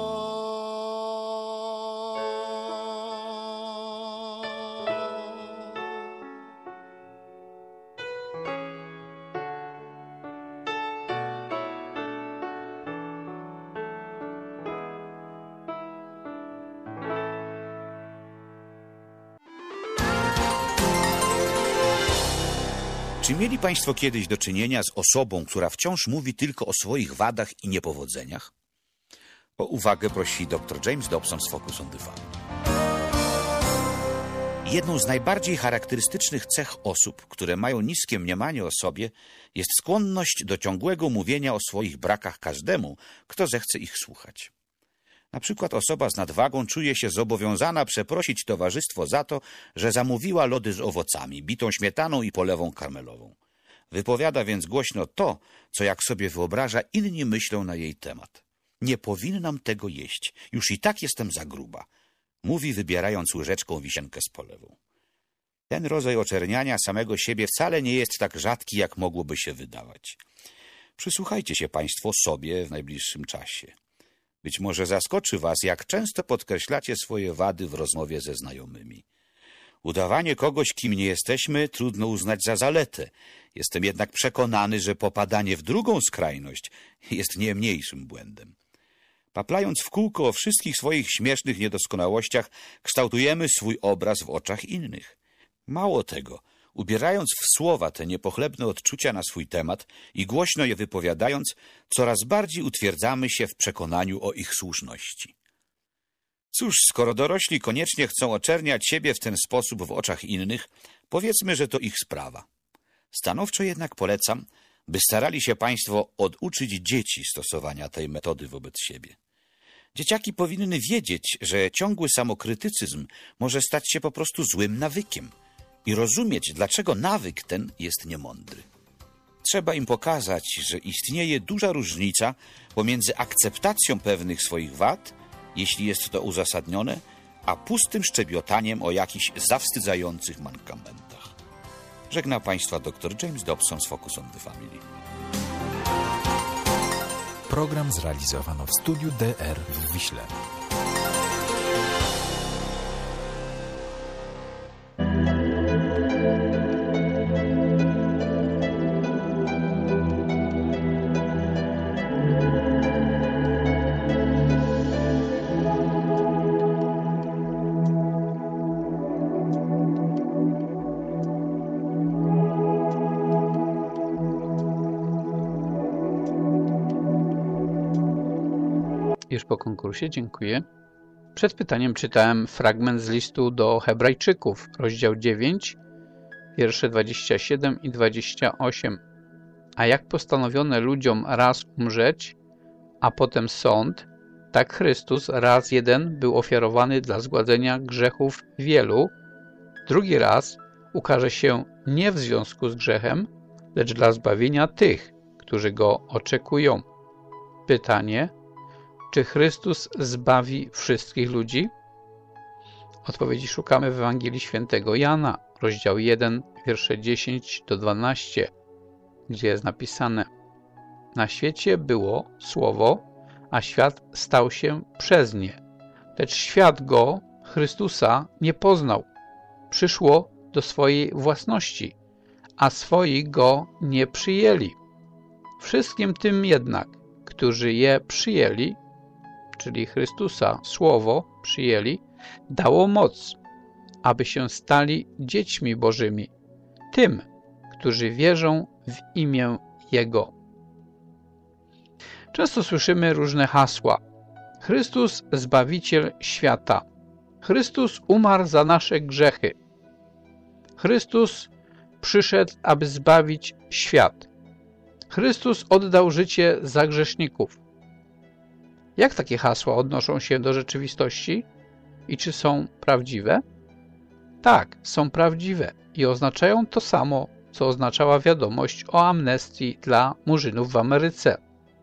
Czy mieli Państwo kiedyś do czynienia z osobą, która wciąż mówi tylko o swoich wadach i niepowodzeniach? O uwagę prosi dr James Dobson z Focus on the Family. Jedną z najbardziej charakterystycznych cech osób, które mają niskie mniemanie o sobie, jest skłonność do ciągłego mówienia o swoich brakach każdemu, kto zechce ich słuchać. Na przykład osoba z nadwagą czuje się zobowiązana przeprosić towarzystwo za to, że zamówiła lody z owocami, bitą śmietaną i polewą karmelową. Wypowiada więc głośno to, co jak sobie wyobraża inni myślą na jej temat. Nie powinnam tego jeść, już i tak jestem za gruba, mówi, wybierając łyżeczką wisienkę z polewą. Ten rodzaj oczerniania samego siebie wcale nie jest tak rzadki, jak mogłoby się wydawać. Przysłuchajcie się Państwo sobie w najbliższym czasie. Być może zaskoczy Was, jak często podkreślacie swoje wady w rozmowie ze znajomymi. Udawanie kogoś, kim nie jesteśmy, trudno uznać za zaletę. Jestem jednak przekonany, że popadanie w drugą skrajność jest nie mniejszym błędem. Paplając w kółko o wszystkich swoich śmiesznych niedoskonałościach, kształtujemy swój obraz w oczach innych. Mało tego, ubierając w słowa te niepochlebne odczucia na swój temat i głośno je wypowiadając, coraz bardziej utwierdzamy się w przekonaniu o ich słuszności. Cóż, skoro dorośli koniecznie chcą oczerniać siebie w ten sposób w oczach innych, powiedzmy, że to ich sprawa. Stanowczo jednak polecam, by starali się Państwo oduczyć dzieci stosowania tej metody wobec siebie. Dzieciaki powinny wiedzieć, że ciągły samokrytycyzm może stać się po prostu złym nawykiem i rozumieć, dlaczego nawyk ten jest niemądry. Trzeba im pokazać, że istnieje duża różnica pomiędzy akceptacją pewnych swoich wad, jeśli jest to uzasadnione, a pustym szczebiotaniem o jakichś zawstydzających mankamentach. Żegna Państwa dr James Dobson z Focus on the Family. Program zrealizowano w studiu DR w Wiśle. Już po konkursie, dziękuję. Przed pytaniem czytałem fragment z listu do Hebrajczyków, rozdział 9, wiersze 27 i 28. A jak postanowiono ludziom raz umrzeć, a potem sąd, tak Chrystus raz jeden był ofiarowany dla zgładzenia grzechów wielu, drugi raz ukaże się nie w związku z grzechem, lecz dla zbawienia tych, którzy go oczekują. Pytanie: czy Chrystus zbawi wszystkich ludzi? Odpowiedzi szukamy w Ewangelii Świętego Jana, rozdział 1, wiersze 10 do 12, gdzie jest napisane: na świecie było Słowo, a świat stał się przez nie, lecz świat go, Chrystusa, nie poznał. Przyszło do swojej własności, a swoi go nie przyjęli. Wszystkim tym jednak, którzy je przyjęli, czyli Chrystusa, Słowo, przyjęli, dało moc, aby się stali dziećmi Bożymi, tym, którzy wierzą w imię Jego. Często słyszymy różne hasła. Chrystus, Zbawiciel świata. Chrystus umarł za nasze grzechy. Chrystus przyszedł, aby zbawić świat. Chrystus oddał życie za grzeszników. Jak takie hasła odnoszą się do rzeczywistości i czy są prawdziwe? Tak, są prawdziwe i oznaczają to samo, co oznaczała wiadomość o amnestii dla murzynów w Ameryce.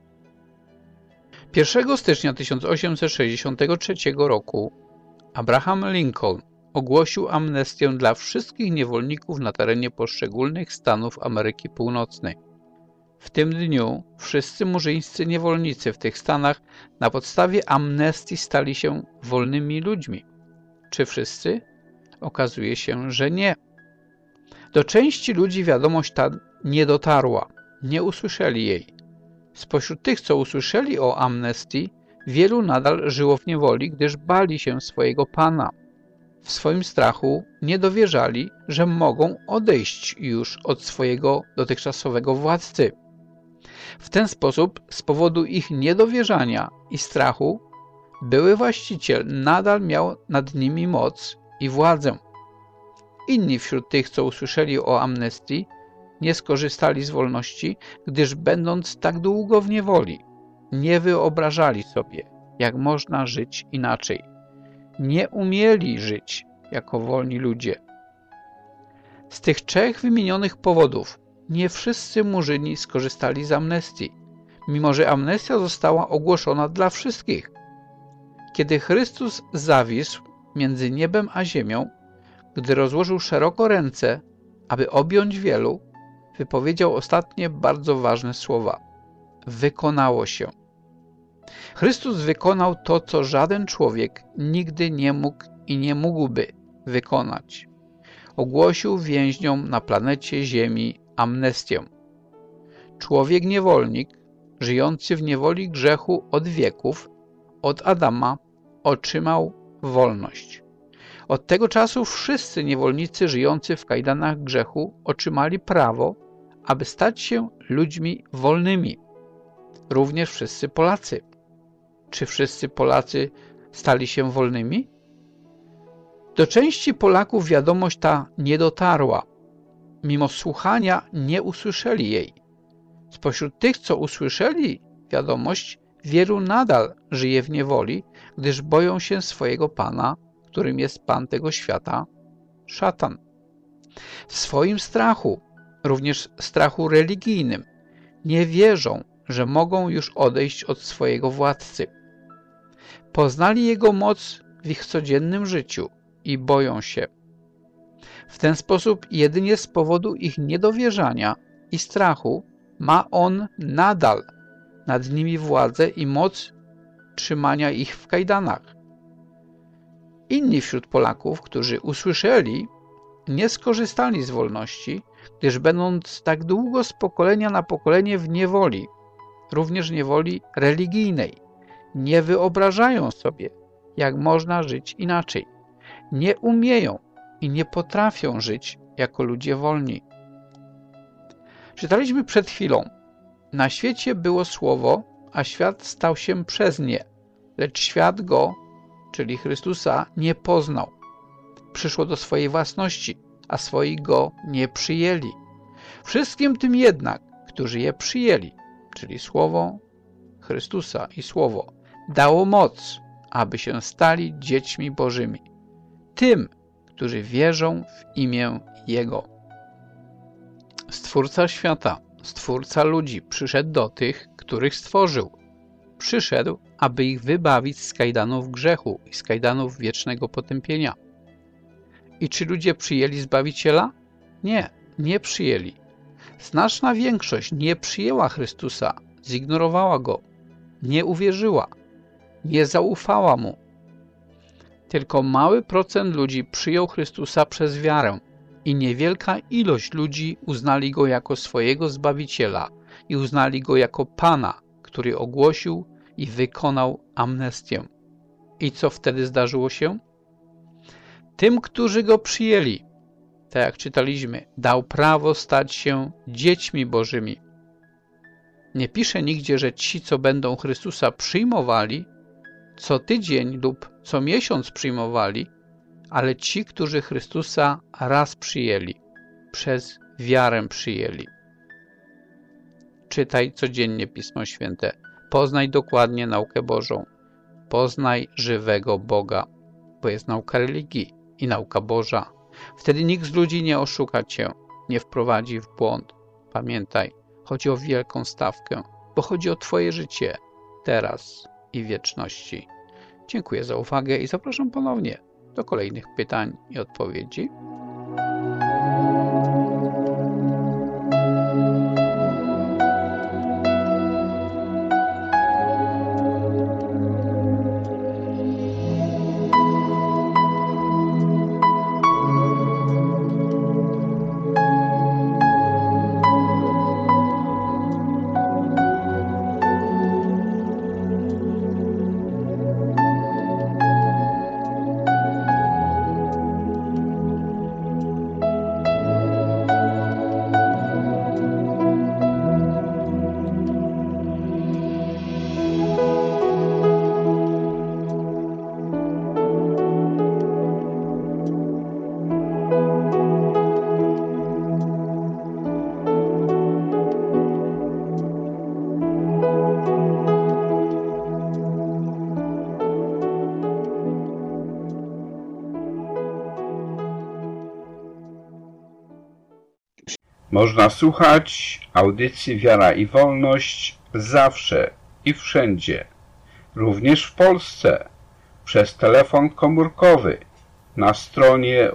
1 stycznia 1863 roku Abraham Lincoln ogłosił amnestię dla wszystkich niewolników na terenie poszczególnych stanów Ameryki Północnej. W tym dniu wszyscy murzyńscy niewolnicy w tych stanach na podstawie amnestii stali się wolnymi ludźmi. Czy wszyscy? Okazuje się, że nie. Do części ludzi wiadomość ta nie dotarła, nie usłyszeli jej. Spośród tych, co usłyszeli o amnestii, wielu nadal żyło w niewoli, gdyż bali się swojego Pana. W swoim strachu nie dowierzali, że mogą odejść już od swojego dotychczasowego władcy. W ten sposób, z powodu ich niedowierzania i strachu, były właściciel nadal miał nad nimi moc i władzę. Inni wśród tych, co usłyszeli o amnestii, nie skorzystali z wolności, gdyż będąc tak długo w niewoli, nie wyobrażali sobie, jak można żyć inaczej. Nie umieli żyć jako wolni ludzie. Z tych trzech wymienionych powodów nie wszyscy murzyni skorzystali z amnestii, mimo że amnestia została ogłoszona dla wszystkich. Kiedy Chrystus zawisł między niebem a ziemią, gdy rozłożył szeroko ręce, aby objąć wielu, wypowiedział ostatnie bardzo ważne słowa. Wykonało się. Chrystus wykonał to, co żaden człowiek nigdy nie mógł i nie mógłby wykonać. Ogłosił więźniom na planecie Ziemi amnestię. Człowiek niewolnik, żyjący w niewoli grzechu od wieków, od Adama, otrzymał wolność. Od tego czasu wszyscy niewolnicy żyjący w kajdanach grzechu otrzymali prawo, aby stać się ludźmi wolnymi. Również wszyscy Polacy. Czy wszyscy Polacy stali się wolnymi? Do części Polaków wiadomość ta nie dotarła. Mimo słuchania nie usłyszeli jej. Spośród tych, co usłyszeli wiadomość, wielu nadal żyje w niewoli, gdyż boją się swojego Pana, którym jest Pan tego świata, szatan. W swoim strachu, również strachu religijnym, nie wierzą, że mogą już odejść od swojego władcy. Poznali Jego moc w ich codziennym życiu i boją się. W ten sposób jedynie z powodu ich niedowierzania i strachu ma On nadal nad nimi władzę i moc trzymania ich w kajdanach. Inni wśród Polaków, którzy usłyszeli, nie skorzystali z wolności, gdyż będąc tak długo z pokolenia na pokolenie w niewoli, również niewoli religijnej, nie wyobrażają sobie, jak można żyć inaczej. Nie umieją i nie potrafią żyć jako ludzie wolni. Czytaliśmy przed chwilą. Na świecie było Słowo, a świat stał się przez nie, lecz świat Go, czyli Chrystusa, nie poznał. Przyszło do swojej własności, a swoi Go nie przyjęli. Wszystkim tym jednak, którzy je przyjęli, czyli Słowo Chrystusa i Słowo, dało moc, aby się stali dziećmi Bożymi. Tym, którzy wierzą w imię Jego. Stwórca świata, Stwórca ludzi przyszedł do tych, których stworzył. Przyszedł, aby ich wybawić z kajdanów grzechu i z kajdanów wiecznego potępienia. I czy ludzie przyjęli Zbawiciela? Nie, nie przyjęli. Znaczna większość nie przyjęła Chrystusa, zignorowała Go, nie uwierzyła, nie zaufała Mu. Tylko mały procent ludzi przyjął Chrystusa przez wiarę i niewielka ilość ludzi uznali Go jako swojego Zbawiciela i uznali Go jako Pana, który ogłosił i wykonał amnestię. I co wtedy zdarzyło się? Tym, którzy Go przyjęli, tak jak czytaliśmy, dał prawo stać się dziećmi Bożymi. Nie pisze nigdzie, że ci, co będą Chrystusa przyjmowali, co tydzień lub co miesiąc przyjmowali, ale ci, którzy Chrystusa raz przyjęli, przez wiarę przyjęli. Czytaj codziennie Pismo Święte. Poznaj dokładnie naukę Bożą. Poznaj żywego Boga, bo jest nauka religii i nauka Boża. Wtedy nikt z ludzi nie oszuka cię, nie wprowadzi w błąd. Pamiętaj, chodzi o wielką stawkę, bo chodzi o twoje życie, teraz i w wieczności. Dziękuję za uwagę i zapraszam ponownie do kolejnych pytań i odpowiedzi. Można słuchać audycji Wiara i Wolność zawsze i wszędzie, również w Polsce, przez telefon komórkowy na stronie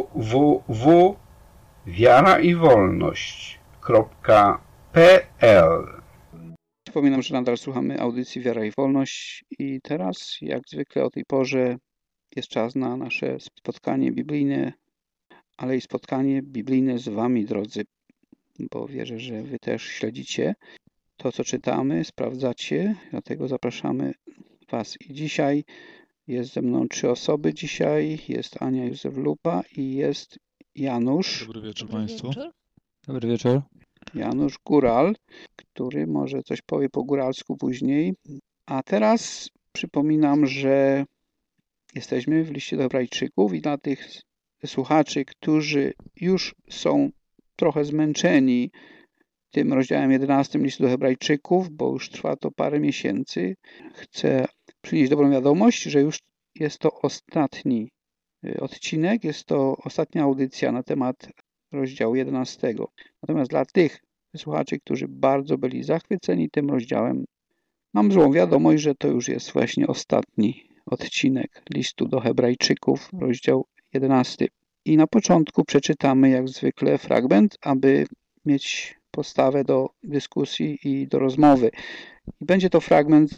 www.wiaraiwolność.pl. Przypominam, że nadal słuchamy audycji Wiara i Wolność i teraz, jak zwykle o tej porze, jest czas na nasze spotkanie biblijne, ale i spotkanie biblijne z Wami, drodzy, bo wierzę, że Wy też śledzicie to, co czytamy, sprawdzacie, dlatego zapraszamy Was. I dzisiaj jest ze mną 3 osoby. Dzisiaj jest Ania Józef-Lupa i jest Janusz. Dobry wieczór Państwu. Dobry wieczór. Janusz Góral, który może coś powie po góralsku później. A teraz przypominam, że jesteśmy w liście do Hebrajczyków i dla tych słuchaczy, którzy już są trochę zmęczeni tym rozdziałem 11 listu do Hebrajczyków, bo już trwa to parę miesięcy, chcę przynieść dobrą wiadomość, że już jest to ostatni odcinek, jest to ostatnia audycja na temat rozdziału 11. Natomiast dla tych słuchaczy, którzy bardzo byli zachwyceni tym rozdziałem, mam złą wiadomość, że to już jest właśnie ostatni odcinek listu do Hebrajczyków, rozdział 11. I na początku przeczytamy jak zwykle fragment, aby mieć podstawę do dyskusji i do rozmowy. I będzie to fragment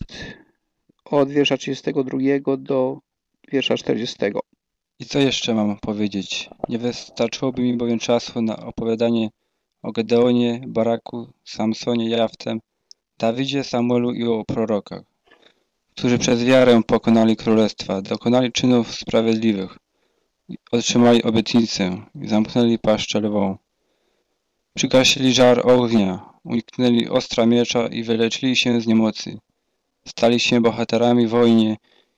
od wiersza 32 do wiersza 40. I co jeszcze mam powiedzieć? Nie wystarczyłoby mi bowiem czasu na opowiadanie o Gedeonie, Baraku, Samsonie, Jaftem, Dawidzie, Samuelu i o prorokach, którzy przez wiarę pokonali królestwa, dokonali czynów sprawiedliwych, otrzymali obietnicę i zamknęli paszczę lwą. Przygasili żar ognia, uniknęli ostra miecza i wyleczyli się z niemocy. Stali się bohaterami w wojnie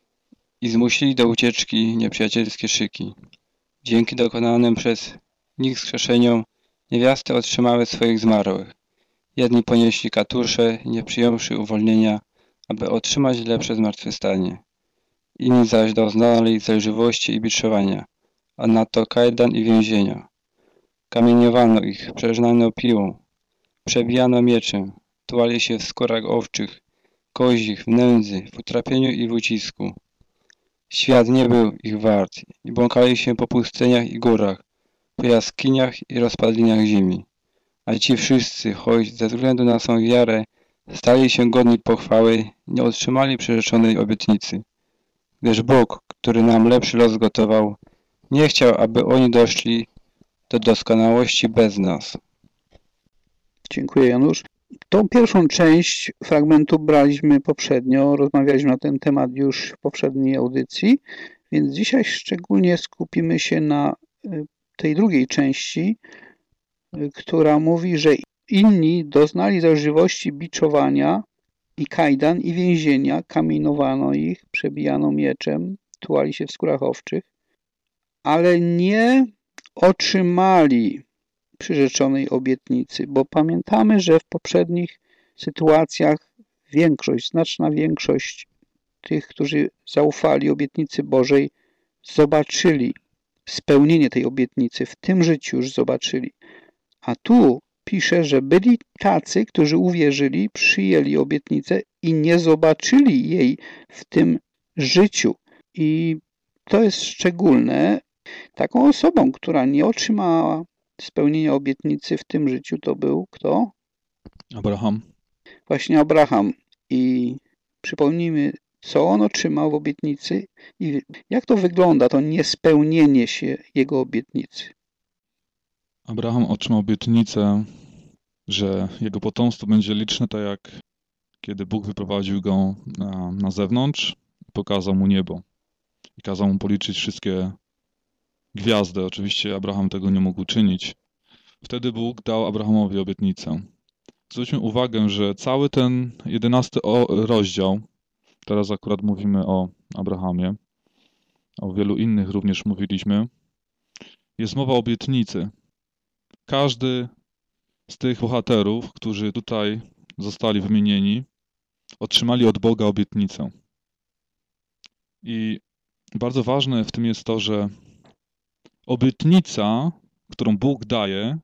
i zmusili do ucieczki nieprzyjacielskie szyki. Dzięki dokonanym przez nich wskrzeszeniom niewiasty otrzymały swoich zmarłych. Jedni ponieśli katusze, nie przyjąwszy uwolnienia, aby otrzymać lepsze zmartwychwstanie. Inni zaś doznali zelżywości i biczowania, a nadto kajdan i więzienia. Kamieniowano ich, przeżnano piłą, przebijano mieczem, tułali się w skórach owczych, kozich, w nędzy, w utrapieniu i w ucisku. Świat nie był ich wart i błąkali się po pustyniach i górach, po jaskiniach i rozpadlinach ziemi. A ci wszyscy, choć ze względu na swą wiarę stali się godni pochwały, nie otrzymali przyrzeczonej obietnicy. Gdyż Bóg, który nam lepszy los gotował, nie chciał, aby oni doszli do doskonałości bez nas. Dziękuję, Janusz. Tą pierwszą część fragmentu braliśmy poprzednio, rozmawialiśmy na ten temat już w poprzedniej audycji, więc dzisiaj szczególnie skupimy się na tej drugiej części, która mówi, że inni doznali zażyłości biczowania i kajdan i więzienia, kamienowano ich, przebijano mieczem, tułali się w skórach owczych, ale nie otrzymali przyrzeczonej obietnicy, bo pamiętamy, że w poprzednich sytuacjach znaczna większość tych, którzy zaufali obietnicy Bożej, zobaczyli spełnienie tej obietnicy, w tym życiu już zobaczyli. A tu pisze, że byli tacy, którzy uwierzyli, przyjęli obietnicę i nie zobaczyli jej w tym życiu. I to jest szczególne. Taką osobą, która nie otrzymała spełnienia obietnicy w tym życiu, to był kto? Abraham. Właśnie Abraham. I przypomnijmy, co on otrzymał w obietnicy i jak to wygląda, to niespełnienie się jego obietnicy. Abraham otrzymał obietnicę, że jego potomstwo będzie liczne, tak jak kiedy Bóg wyprowadził go na zewnątrz i pokazał mu niebo. I kazał mu policzyć wszystkie gwiazdy. Oczywiście Abraham tego nie mógł czynić. Wtedy Bóg dał Abrahamowi obietnicę. Zwróćmy uwagę, że cały ten 11 rozdział, teraz akurat mówimy o Abrahamie, o wielu innych również mówiliśmy, jest mowa o obietnicy. Każdy z tych bohaterów, którzy tutaj zostali wymienieni, otrzymali od Boga obietnicę. I bardzo ważne w tym jest to, że obietnica, którą Bóg daje,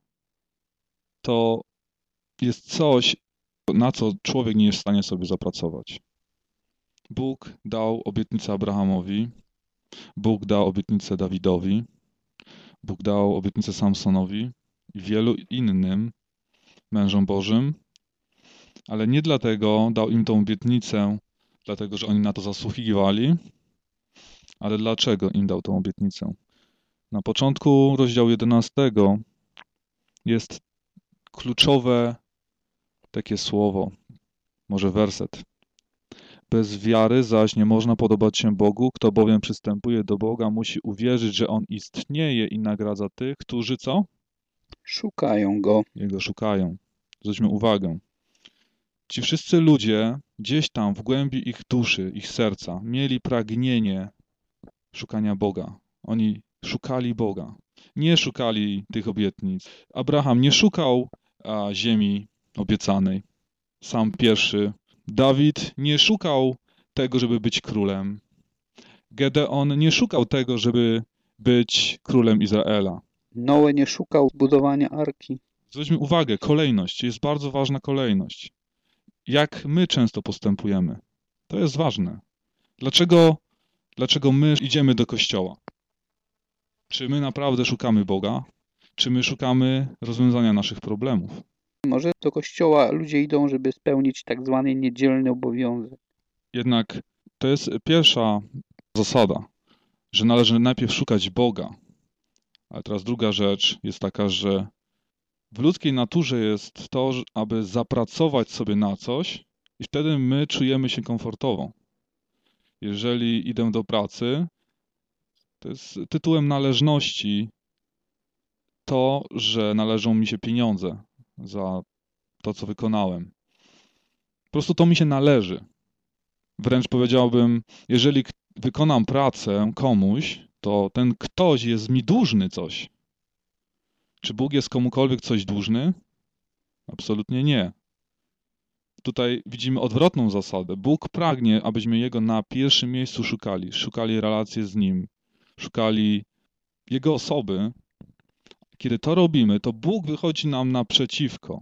to jest coś, na co człowiek nie jest w stanie sobie zapracować. Bóg dał obietnicę Abrahamowi, Bóg dał obietnicę Dawidowi, Bóg dał obietnicę Samsonowi i wielu innym mężom Bożym, ale nie dlatego dał im tą obietnicę, dlatego że oni na to zasługiwali, ale dlaczego im dał tą obietnicę. Na początku rozdziału 11 jest kluczowe takie słowo, może werset. Bez wiary zaś nie można podobać się Bogu, kto bowiem przystępuje do Boga, musi uwierzyć, że On istnieje i nagradza tych, którzy co? Szukają Go. Jego szukają. Zwróćmy uwagę. Ci wszyscy ludzie gdzieś tam w głębi ich duszy, ich serca mieli pragnienie szukania Boga. Oni szukali Boga. Nie szukali tych obietnic. Abraham nie szukał ziemi obiecanej. Sam pierwszy. Dawid nie szukał tego, żeby być królem. Gedeon nie szukał tego, żeby być królem Izraela. Noe nie szukał budowania arki. Zwróćmy uwagę, kolejność. Jest bardzo ważna kolejność. Jak my często postępujemy. To jest ważne. Dlaczego my idziemy do kościoła? Czy my naprawdę szukamy Boga? Czy my szukamy rozwiązania naszych problemów? Może do kościoła ludzie idą, żeby spełnić tak zwany niedzielny obowiązek. Jednak to jest pierwsza zasada, że należy najpierw szukać Boga. Ale teraz druga rzecz jest taka, że w ludzkiej naturze jest to, aby zapracować sobie na coś i wtedy my czujemy się komfortowo. Jeżeli idę do pracy, to jest tytułem należności to, że należą mi się pieniądze za to, co wykonałem. Po prostu to mi się należy. Wręcz powiedziałbym, jeżeli wykonam pracę komuś, to ten ktoś jest mi dłużny coś. Czy Bóg jest komukolwiek coś dłużny? Absolutnie nie. Tutaj widzimy odwrotną zasadę. Bóg pragnie, abyśmy Jego na pierwszym miejscu szukali. Szukali relacji z Nim. Szukali Jego osoby. Kiedy to robimy, to Bóg wychodzi nam naprzeciwko.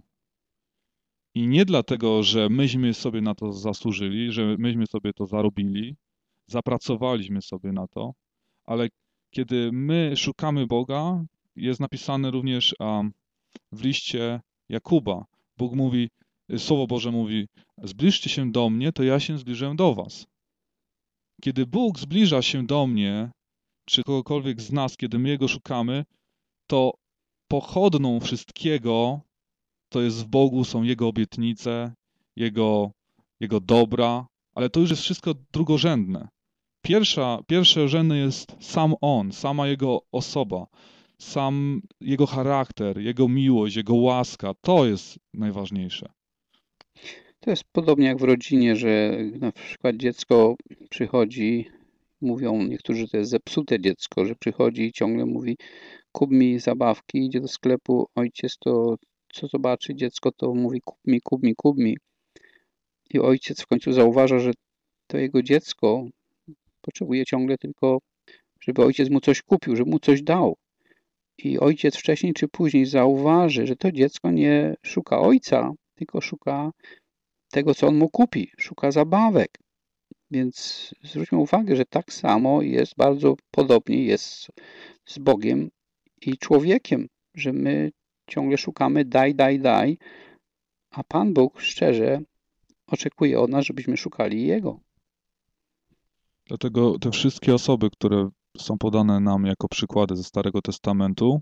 I nie dlatego, że myśmy sobie na to zasłużyli, że myśmy sobie to zarobili, zapracowaliśmy sobie na to, ale kiedy my szukamy Boga, jest napisane również w liście Jakuba. Bóg mówi, Słowo Boże mówi, zbliżcie się do mnie, to ja się zbliżę do was. Kiedy Bóg zbliża się do mnie, czy kogokolwiek z nas, kiedy my Jego szukamy, to pochodną wszystkiego co jest w Bogu, są Jego obietnice, Jego dobra, ale to już jest wszystko drugorzędne. Pierwszorzędny jest sam On, sama Jego osoba, sam Jego charakter, Jego miłość, Jego łaska. To jest najważniejsze. To jest podobnie jak w rodzinie, że na przykład dziecko przychodzi, mówią niektórzy, że to jest zepsute dziecko, że przychodzi i ciągle mówi: kup mi zabawki, idzie do sklepu, ojciec to co zobaczy dziecko, to mówi: kup mi, kup mi, kup mi. I ojciec w końcu zauważa, że to jego dziecko potrzebuje ciągle tylko, żeby ojciec mu coś kupił, żeby mu coś dał. I ojciec wcześniej czy później zauważy, że to dziecko nie szuka ojca, tylko szuka tego, co on mu kupi, szuka zabawek. Więc zwróćmy uwagę, że tak samo jest, bardzo podobnie jest z Bogiem i człowiekiem, że my ciągle szukamy daj, daj, daj, a Pan Bóg szczerze oczekuje od nas, żebyśmy szukali Jego. Dlatego te wszystkie osoby, które są podane nam jako przykłady ze Starego Testamentu,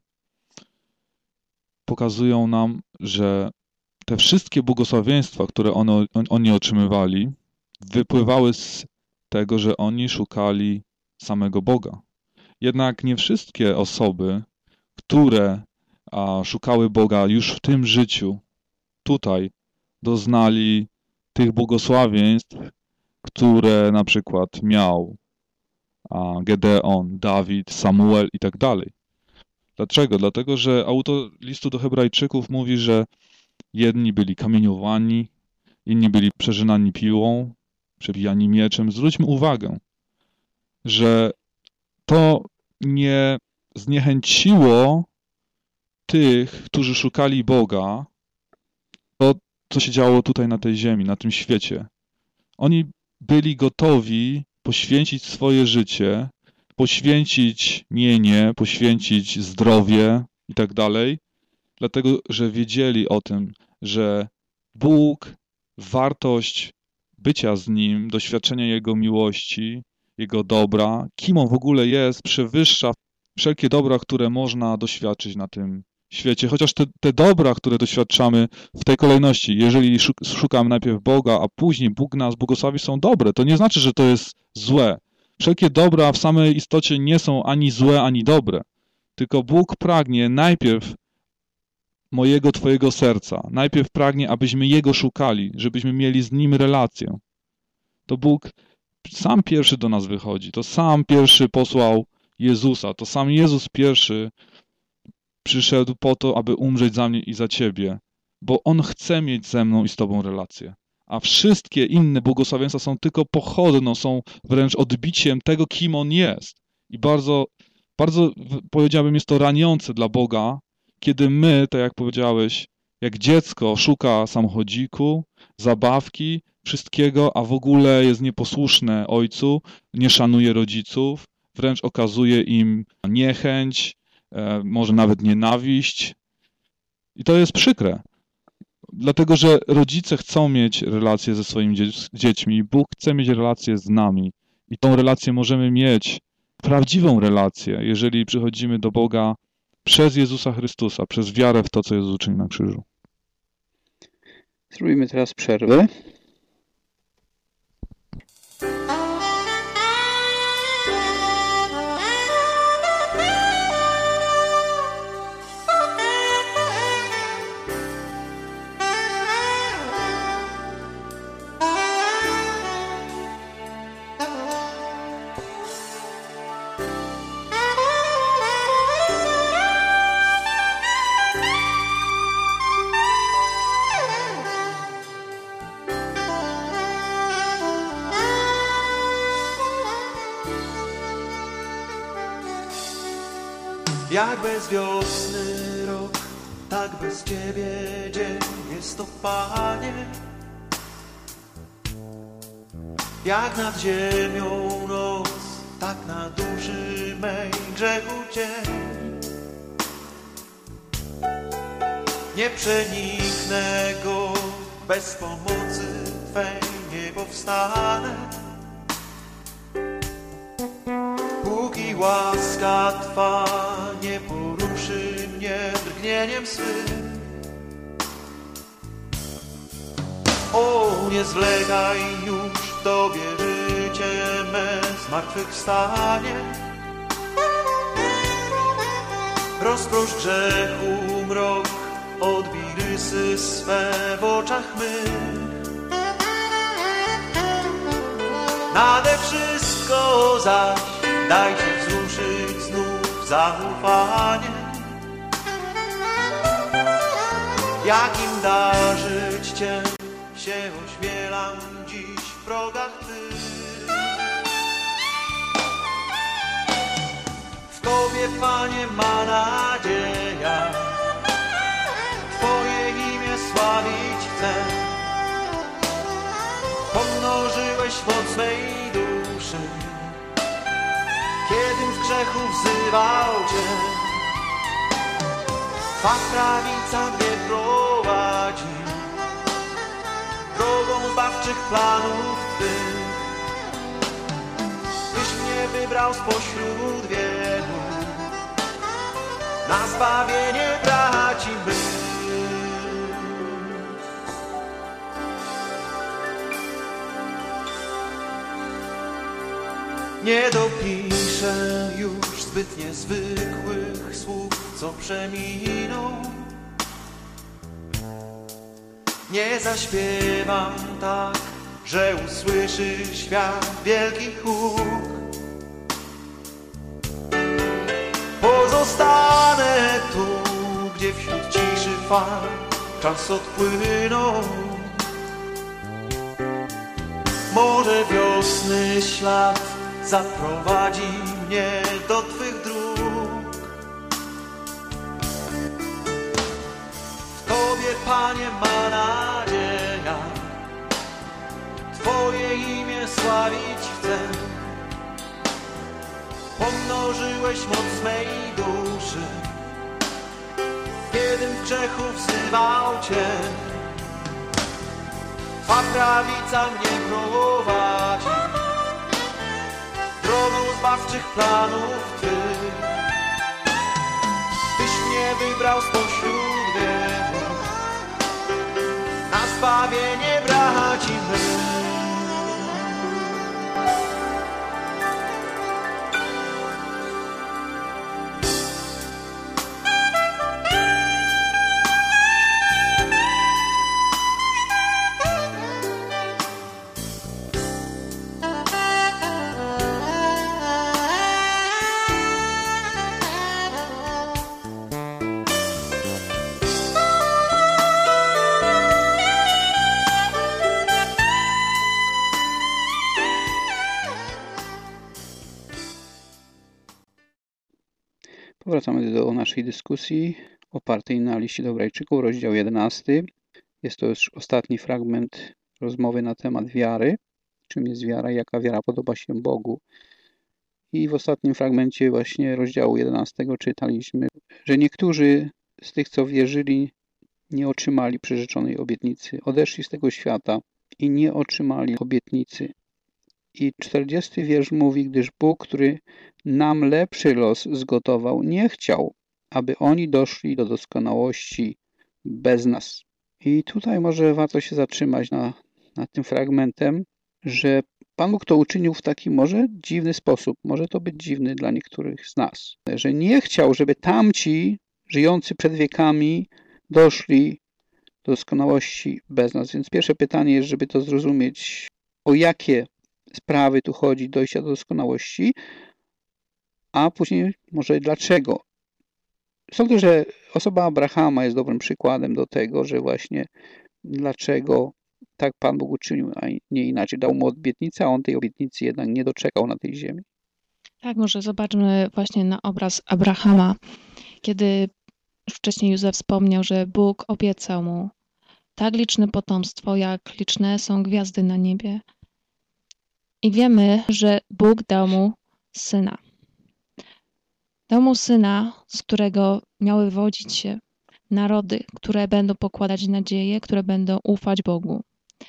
pokazują nam, że te wszystkie błogosławieństwa, które oni otrzymywali, wypływały z tego, że oni szukali samego Boga. Jednak nie wszystkie osoby, które szukały Boga już w tym życiu, tutaj, doznali tych błogosławieństw, które na przykład miał Gedeon, Dawid, Samuel i tak dalej. Dlaczego? Dlatego, że autor listu do Hebrajczyków mówi, że jedni byli kamieniowani, inni byli przerzynani piłą, przebijani mieczem. Zwróćmy uwagę, że to nie zniechęciło tych, którzy szukali Boga, to, co się działo tutaj na tej ziemi, na tym świecie. Oni byli gotowi poświęcić swoje życie, poświęcić mienie, poświęcić zdrowie i tak dalej, dlatego, że wiedzieli o tym, że Bóg, wartość bycia z Nim, doświadczenia Jego miłości, Jego dobra, kim On w ogóle jest, przewyższa wszelkie dobra, które można doświadczyć na tym świecie. Chociaż te dobra, które doświadczamy w tej kolejności, jeżeli szukamy najpierw Boga, a później Bóg nas błogosławi, są dobre, to nie znaczy, że to jest złe. Wszelkie dobra w samej istocie nie są ani złe, ani dobre. Tylko Bóg pragnie najpierw mojego, Twojego serca. Najpierw pragnie, abyśmy Jego szukali, żebyśmy mieli z Nim relację. To Bóg sam pierwszy do nas wychodzi. To sam pierwszy posłał Jezusa. To sam Jezus pierwszy przyszedł po to, aby umrzeć za mnie i za Ciebie. Bo On chce mieć ze mną i z Tobą relację. A wszystkie inne błogosławieństwa są tylko pochodną, są wręcz odbiciem tego, kim On jest. I bardzo, bardzo, powiedziałbym, jest to raniące dla Boga, kiedy my, tak jak powiedziałeś, jak dziecko szuka samochodziku, zabawki, wszystkiego, a w ogóle jest nieposłuszne ojcu, nie szanuje rodziców, wręcz okazuje im niechęć, może nawet nienawiść. I to jest przykre. Dlatego, że rodzice chcą mieć relacje ze swoimi dziećmi. Bóg chce mieć relacje z nami. I tą relację możemy mieć, prawdziwą relację, jeżeli przychodzimy do Boga przez Jezusa Chrystusa, przez wiarę w to, co Jezus uczynił na krzyżu. Zrobimy teraz przerwę. Jak bez wiosny rok, tak bez Ciebie dzień jest to, Panie. Jak nad ziemią noc, tak na duszy mej grzechu cień. Nie przeniknę go, bez pomocy Twej nie powstanę. Póki łaska Twa nie poruszy mnie drgnieniem swym. O, nie zwlekaj już, w Tobie życie me zmartwychwstanie. Rozprosz grzechu mrok, odbij rysy swe w oczach mych. Nade wszystko zaś daj się wzruszyć znów zaufanie. Jakim darzyć Cię się ośmielam dziś w progach Twych. W Tobie, Panie, ma nadzieja, Twoje imię sławić chcę. Pomnożyłeś moc mej duszy, kiedym w grzechu wzywał Cię. Twa prawica mnie prowadzi drogą zbawczych planów Twych. Tyś mnie wybrał spośród wielu na zbawienie braci mych. Nie dopiszę już zbyt niezwykłych słów, co przeminą. Nie zaśpiewam tak, że usłyszy świat wielki huk. Pozostanę tu, gdzie wśród ciszy fal czas odpłynął. Może wiosny ślad zaprowadzi mnie do Twych dróg. W Tobie, Panie, ma nadzieja, Twoje imię sławić chcę. Pomnożyłeś moc mej duszy, kiedym w grzechu wzywał Cię. Twa prawica mnie prowadzi drogą zbawczych planów Twych. Tyś mnie wybrał spośród wielu na zbawienie braci mych. Powracamy do naszej dyskusji opartej na liście do Hebrajczyków, rozdział 11. Jest to już ostatni fragment rozmowy na temat wiary. Czym jest wiara i jaka wiara podoba się Bogu. I w ostatnim fragmencie właśnie rozdziału 11 czytaliśmy, że niektórzy z tych, co wierzyli, nie otrzymali przyrzeczonej obietnicy. Odeszli z tego świata i nie otrzymali obietnicy. I 40 wiersz mówi, gdyż Bóg, który nam lepszy los zgotował, nie chciał, aby oni doszli do doskonałości bez nas. I tutaj może warto się zatrzymać nad tym fragmentem, że Pan Bóg to uczynił w taki może dziwny sposób. Może to być dziwny dla niektórych z nas. Że nie chciał, żeby tamci żyjący przed wiekami doszli do doskonałości bez nas. Więc pierwsze pytanie jest, żeby to zrozumieć, o jakie sprawy tu chodzi dojścia do doskonałości, a później może dlaczego. Sądzę, że osoba Abrahama jest dobrym przykładem do tego, że właśnie dlaczego tak Pan Bóg uczynił, a nie inaczej. Dał mu obietnicę, a on tej obietnicy jednak nie doczekał na tej ziemi. Tak, może zobaczmy właśnie na obraz Abrahama, kiedy wcześniej Józef wspomniał, że Bóg obiecał mu tak liczne potomstwo, jak liczne są gwiazdy na niebie. I wiemy, że Bóg dał mu syna. Dał mu syna, z którego miały wodzić się narody, które będą pokładać nadzieję, które będą ufać Bogu.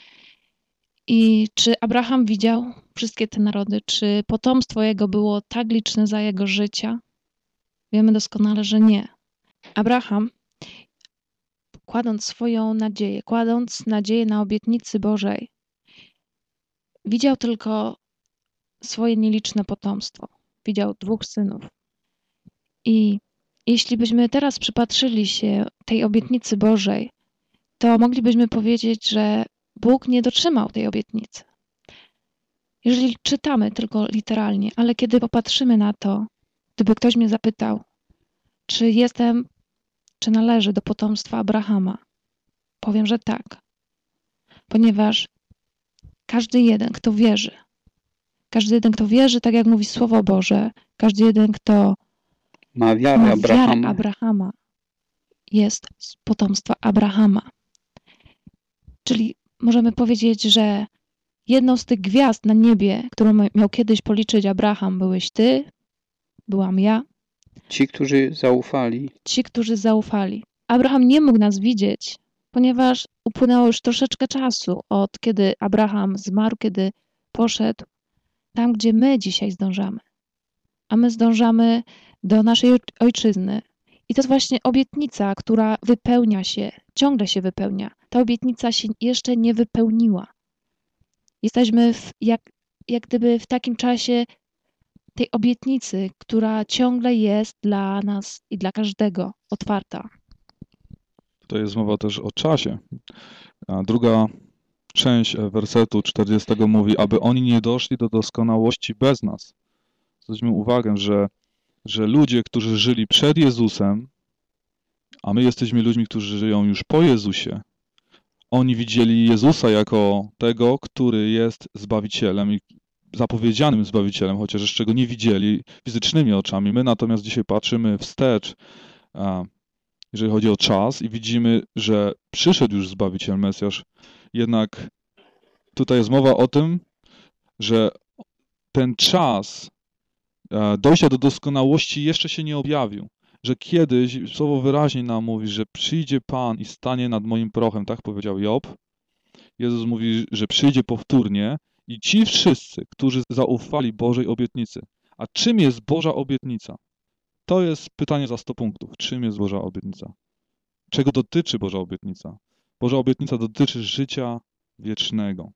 I czy Abraham widział wszystkie te narody? Czy potomstwo jego było tak liczne za jego życia? Wiemy doskonale, że nie. Abraham kładąc swoją nadzieję, kładąc nadzieję na obietnicy Bożej, widział tylko swoje nieliczne potomstwo. Widział 2 synów. I jeśli byśmy teraz przypatrzyli się tej obietnicy Bożej, to moglibyśmy powiedzieć, że Bóg nie dotrzymał tej obietnicy. Jeżeli czytamy tylko literalnie, ale kiedy popatrzymy na to, gdyby ktoś mnie zapytał, czy należy do potomstwa Abrahama, powiem, że tak. Ponieważ każdy jeden, kto wierzy, tak jak mówi Słowo Boże, każdy jeden, kto ma wiarę Abrahama, jest z potomstwa Abrahama. Czyli możemy powiedzieć, że jedną z tych gwiazd na niebie, którą miał kiedyś policzyć Abraham, byłeś ty, byłam ja. Ci, którzy zaufali. Abraham nie mógł nas widzieć, ponieważ upłynęło już troszeczkę czasu od kiedy Abraham zmarł, kiedy poszedł tam, gdzie my dzisiaj zdążamy. A my zdążamy do naszej ojczyzny. I to jest właśnie obietnica, która wypełnia się, ciągle się wypełnia. Ta obietnica się jeszcze nie wypełniła. Jesteśmy jak gdyby w takim czasie tej obietnicy, która ciągle jest dla nas i dla każdego otwarta. Tutaj jest mowa też o czasie. A druga część wersetu 40 mówi, aby oni nie doszli do doskonałości bez nas. Zwróćmy uwagę, że ludzie, którzy żyli przed Jezusem, a my jesteśmy ludźmi, którzy żyją już po Jezusie, oni widzieli Jezusa jako tego, który jest Zbawicielem i zapowiedzianym Zbawicielem, chociaż jeszcze go nie widzieli fizycznymi oczami. My natomiast dzisiaj patrzymy wstecz, jeżeli chodzi o czas i widzimy, że przyszedł już Zbawiciel, Mesjasz. Jednak tutaj jest mowa o tym, że ten czas dojścia do doskonałości jeszcze się nie objawił. Że kiedyś, słowo wyraźnie nam mówi, że przyjdzie Pan i stanie nad moim prochem, tak powiedział Job. Jezus mówi, że przyjdzie powtórnie i ci wszyscy, którzy zaufali Bożej obietnicy. A czym jest Boża obietnica? To jest pytanie za 100 punktów. Czym jest Boża obietnica? Czego dotyczy Boża obietnica? Boża obietnica dotyczy życia wiecznego.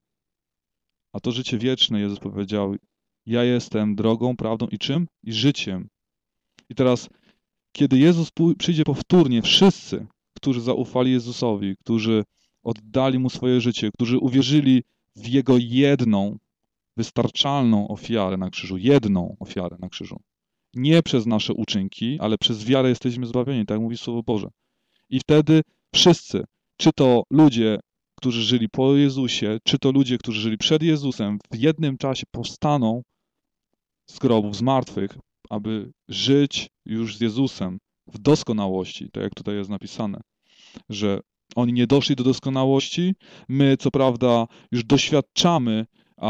A to życie wieczne, Jezus powiedział, ja jestem drogą, prawdą i czym? I życiem. I teraz, kiedy Jezus przyjdzie powtórnie, wszyscy, którzy zaufali Jezusowi, którzy oddali Mu swoje życie, którzy uwierzyli w Jego jedną, wystarczalną ofiarę na krzyżu, jedną ofiarę na krzyżu. Nie przez nasze uczynki, ale przez wiarę jesteśmy zbawieni, tak mówi Słowo Boże. I wtedy wszyscy, czy to ludzie, którzy żyli po Jezusie, czy to ludzie, którzy żyli przed Jezusem, w jednym czasie powstaną z grobów, z martwych, aby żyć już z Jezusem w doskonałości, tak jak tutaj jest napisane, że oni nie doszli do doskonałości. My, co prawda, już doświadczamy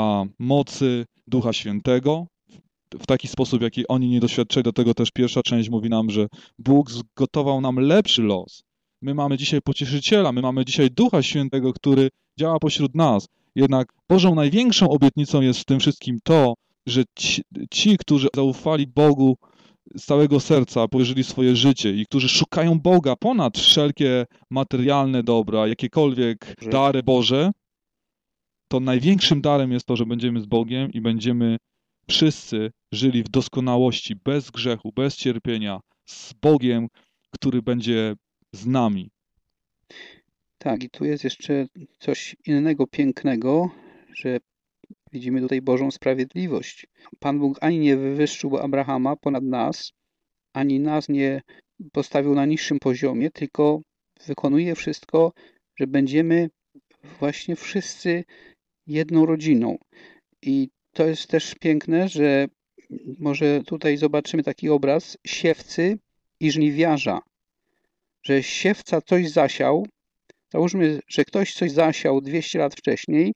mocy Ducha Świętego w taki sposób, jaki oni nie doświadczyli. Do tego też pierwsza część mówi nam, że Bóg zgotował nam lepszy los. My mamy dzisiaj Pocieszyciela, my mamy dzisiaj Ducha Świętego, który działa pośród nas. Jednak Bożą największą obietnicą jest w tym wszystkim to, że ci, którzy zaufali Bogu z całego serca, powierzyli swoje życie i którzy szukają Boga ponad wszelkie materialne dobra, jakiekolwiek dary Boże, to największym darem jest to, że będziemy z Bogiem i będziemy wszyscy żyli w doskonałości, bez grzechu, bez cierpienia, z Bogiem, który będzie z nami. Tak, i tu jest jeszcze coś innego pięknego, że widzimy tutaj Bożą sprawiedliwość. Pan Bóg ani nie wywyższył Abrahama ponad nas, ani nas nie postawił na niższym poziomie, tylko wykonuje wszystko, że będziemy właśnie wszyscy jedną rodziną. I to jest też piękne, że może tutaj zobaczymy taki obraz siewcy i żniwiarza, że siewca coś zasiał. Załóżmy, że ktoś coś zasiał 200 lat wcześniej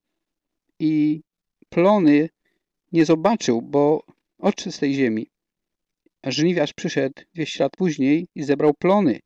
i plony nie zobaczył, bo odszedł z tej ziemi. A żniwiarz przyszedł 200 lat później i zebrał plony.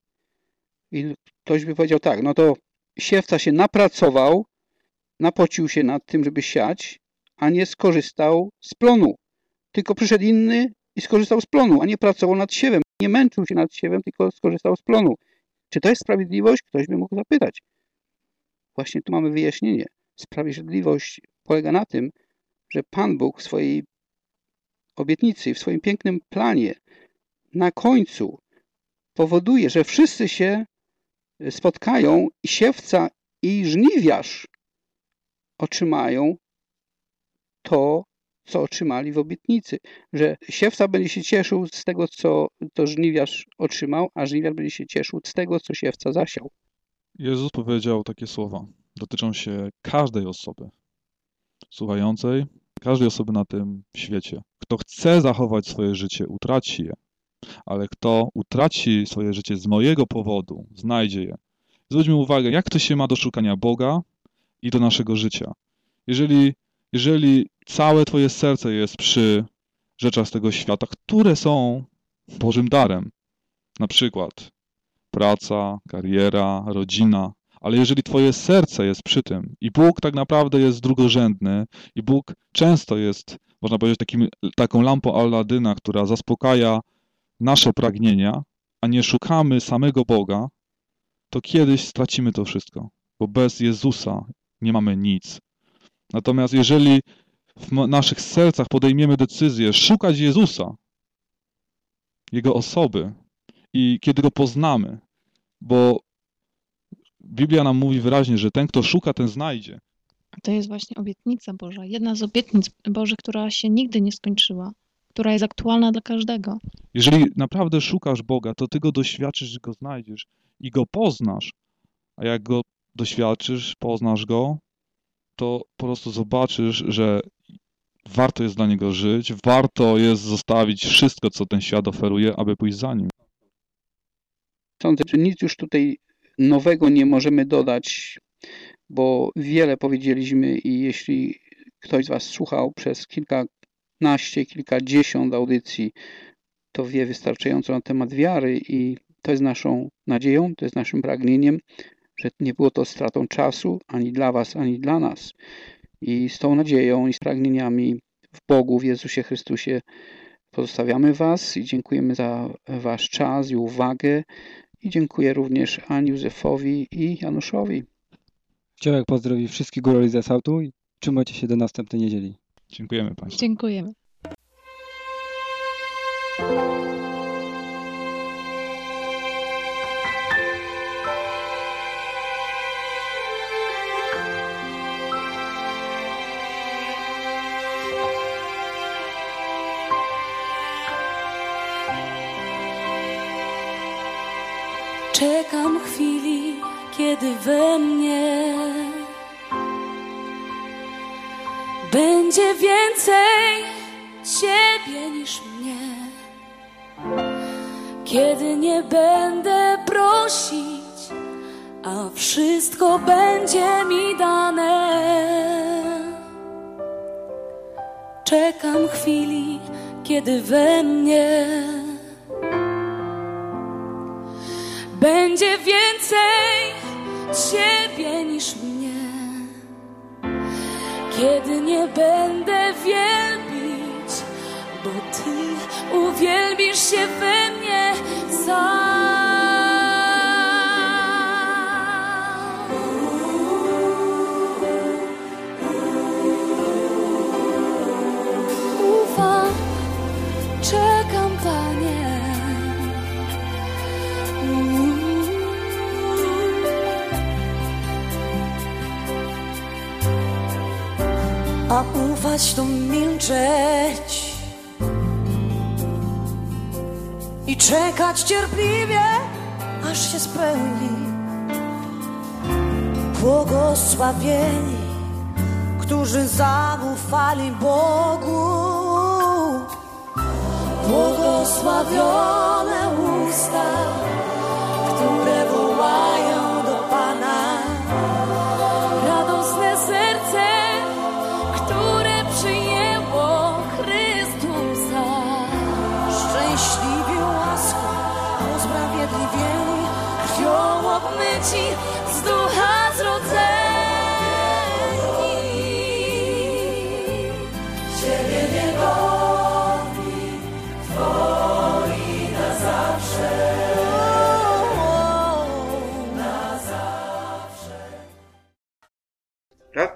I ktoś by powiedział tak, no to siewca się napracował, napocił się nad tym, żeby siać, a nie skorzystał z plonu. Tylko przyszedł inny i skorzystał z plonu, a nie pracował nad siewem. Nie męczył się nad siewem, tylko skorzystał z plonu. Czy to jest sprawiedliwość? Ktoś by mógł zapytać. Właśnie tu mamy wyjaśnienie. Sprawiedliwość polega na tym, że Pan Bóg w swojej obietnicy, w swoim pięknym planie na końcu powoduje, że wszyscy się spotkają i siewca i żniwiarz otrzymają to, co otrzymali w obietnicy. Że siewca będzie się cieszył z tego, co to żniwiarz otrzymał, a żniwiarz będzie się cieszył z tego, co siewca zasiał. Jezus powiedział takie słowa. Dotyczą się każdej osoby słuchającej, każdej osoby na tym świecie. Kto chce zachować swoje życie, utraci je. Ale kto utraci swoje życie z mojego powodu, znajdzie je. Zwróćmy uwagę, jak to się ma do szukania Boga i do naszego życia. Jeżeli całe twoje serce jest przy rzeczach z tego świata, które są Bożym darem, na przykład praca, kariera, rodzina, ale jeżeli twoje serce jest przy tym i Bóg tak naprawdę jest drugorzędny i Bóg często jest, można powiedzieć, taką lampą Aladyna, która zaspokaja nasze pragnienia, a nie szukamy samego Boga, to kiedyś stracimy to wszystko, bo bez Jezusa nie mamy nic. Natomiast jeżeli w naszych sercach podejmiemy decyzję szukać Jezusa, Jego osoby i kiedy Go poznamy, bo Biblia nam mówi wyraźnie, że ten, kto szuka, ten znajdzie. To jest właśnie obietnica Boża. Jedna z obietnic Bożych, która się nigdy nie skończyła, która jest aktualna dla każdego. Jeżeli naprawdę szukasz Boga, to Ty Go doświadczysz, Go znajdziesz i Go poznasz. A jak Go doświadczysz, poznasz Go, to po prostu zobaczysz, że warto jest dla Niego żyć, warto jest zostawić wszystko, co ten świat oferuje, aby pójść za Nim. Sądzę, że nic już tutaj nowego nie możemy dodać, bo wiele powiedzieliśmy i jeśli ktoś z Was słuchał przez kilkanaście, kilkadziesiąt audycji, to wie wystarczająco na temat wiary i to jest naszą nadzieją, to jest naszym pragnieniem, że nie było to stratą czasu ani dla Was, ani dla nas. I z tą nadzieją i z pragnieniami w Bogu, w Jezusie Chrystusie pozostawiamy Was i dziękujemy za Wasz czas i uwagę. I dziękuję również Ani, Józefowi i Januszowi. Chciałem pozdrowić wszystkich górali ze Sautu i trzymajcie się do następnej niedzieli. Dziękujemy Państwu. Dziękujemy. Czekam chwili, kiedy we mnie będzie więcej Ciebie niż mnie. Kiedy nie będę prosić, a wszystko będzie mi dane. Czekam chwili, kiedy we mnie będzie więcej Ciebie niż mnie. Kiedy nie będę wielbić, bo Ty uwielbisz się we mnie sam. Ufam, czekam, Panie. A ufać to milczeć i czekać cierpliwie, aż się spełni. Błogosławieni, którzy zaufali Bogu. Błogosławione usta, które wołają do Pana. Radosne serce, które przyjęło Chrystusa. Szczęśliwi łaską, usprawiedliwieni, krwią obmyci, z ducha zrodzeni. Ciebie niegodni, Twoi na zawsze.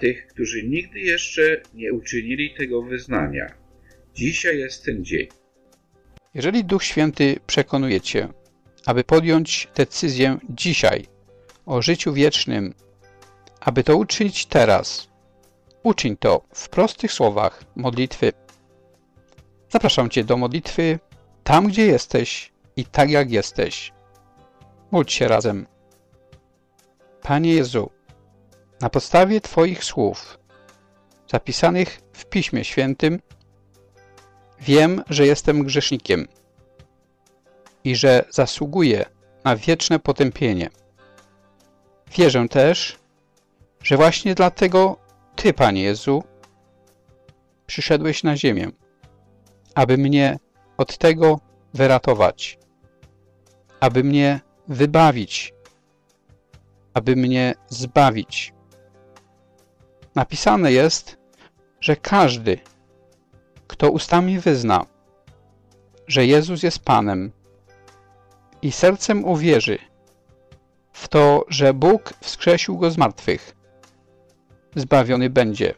tych, którzy nigdy jeszcze nie uczynili tego wyznania. Dzisiaj jest ten dzień. Jeżeli Duch Święty przekonuje Cię, aby podjąć decyzję dzisiaj o życiu wiecznym, aby to uczynić teraz, uczyń to w prostych słowach modlitwy. Zapraszam Cię do modlitwy tam, gdzie jesteś i tak, jak jesteś. Módl się razem. Panie Jezu, na podstawie Twoich słów, zapisanych w Piśmie Świętym, wiem, że jestem grzesznikiem i że zasługuję na wieczne potępienie. Wierzę też, że właśnie dlatego Ty, Panie Jezu, przyszedłeś na ziemię, aby mnie od tego wyratować, aby mnie wybawić, aby mnie zbawić. Napisane jest, że każdy, kto ustami wyzna, że Jezus jest Panem i sercem uwierzy w to, że Bóg wskrzesił Go z martwych, zbawiony będzie,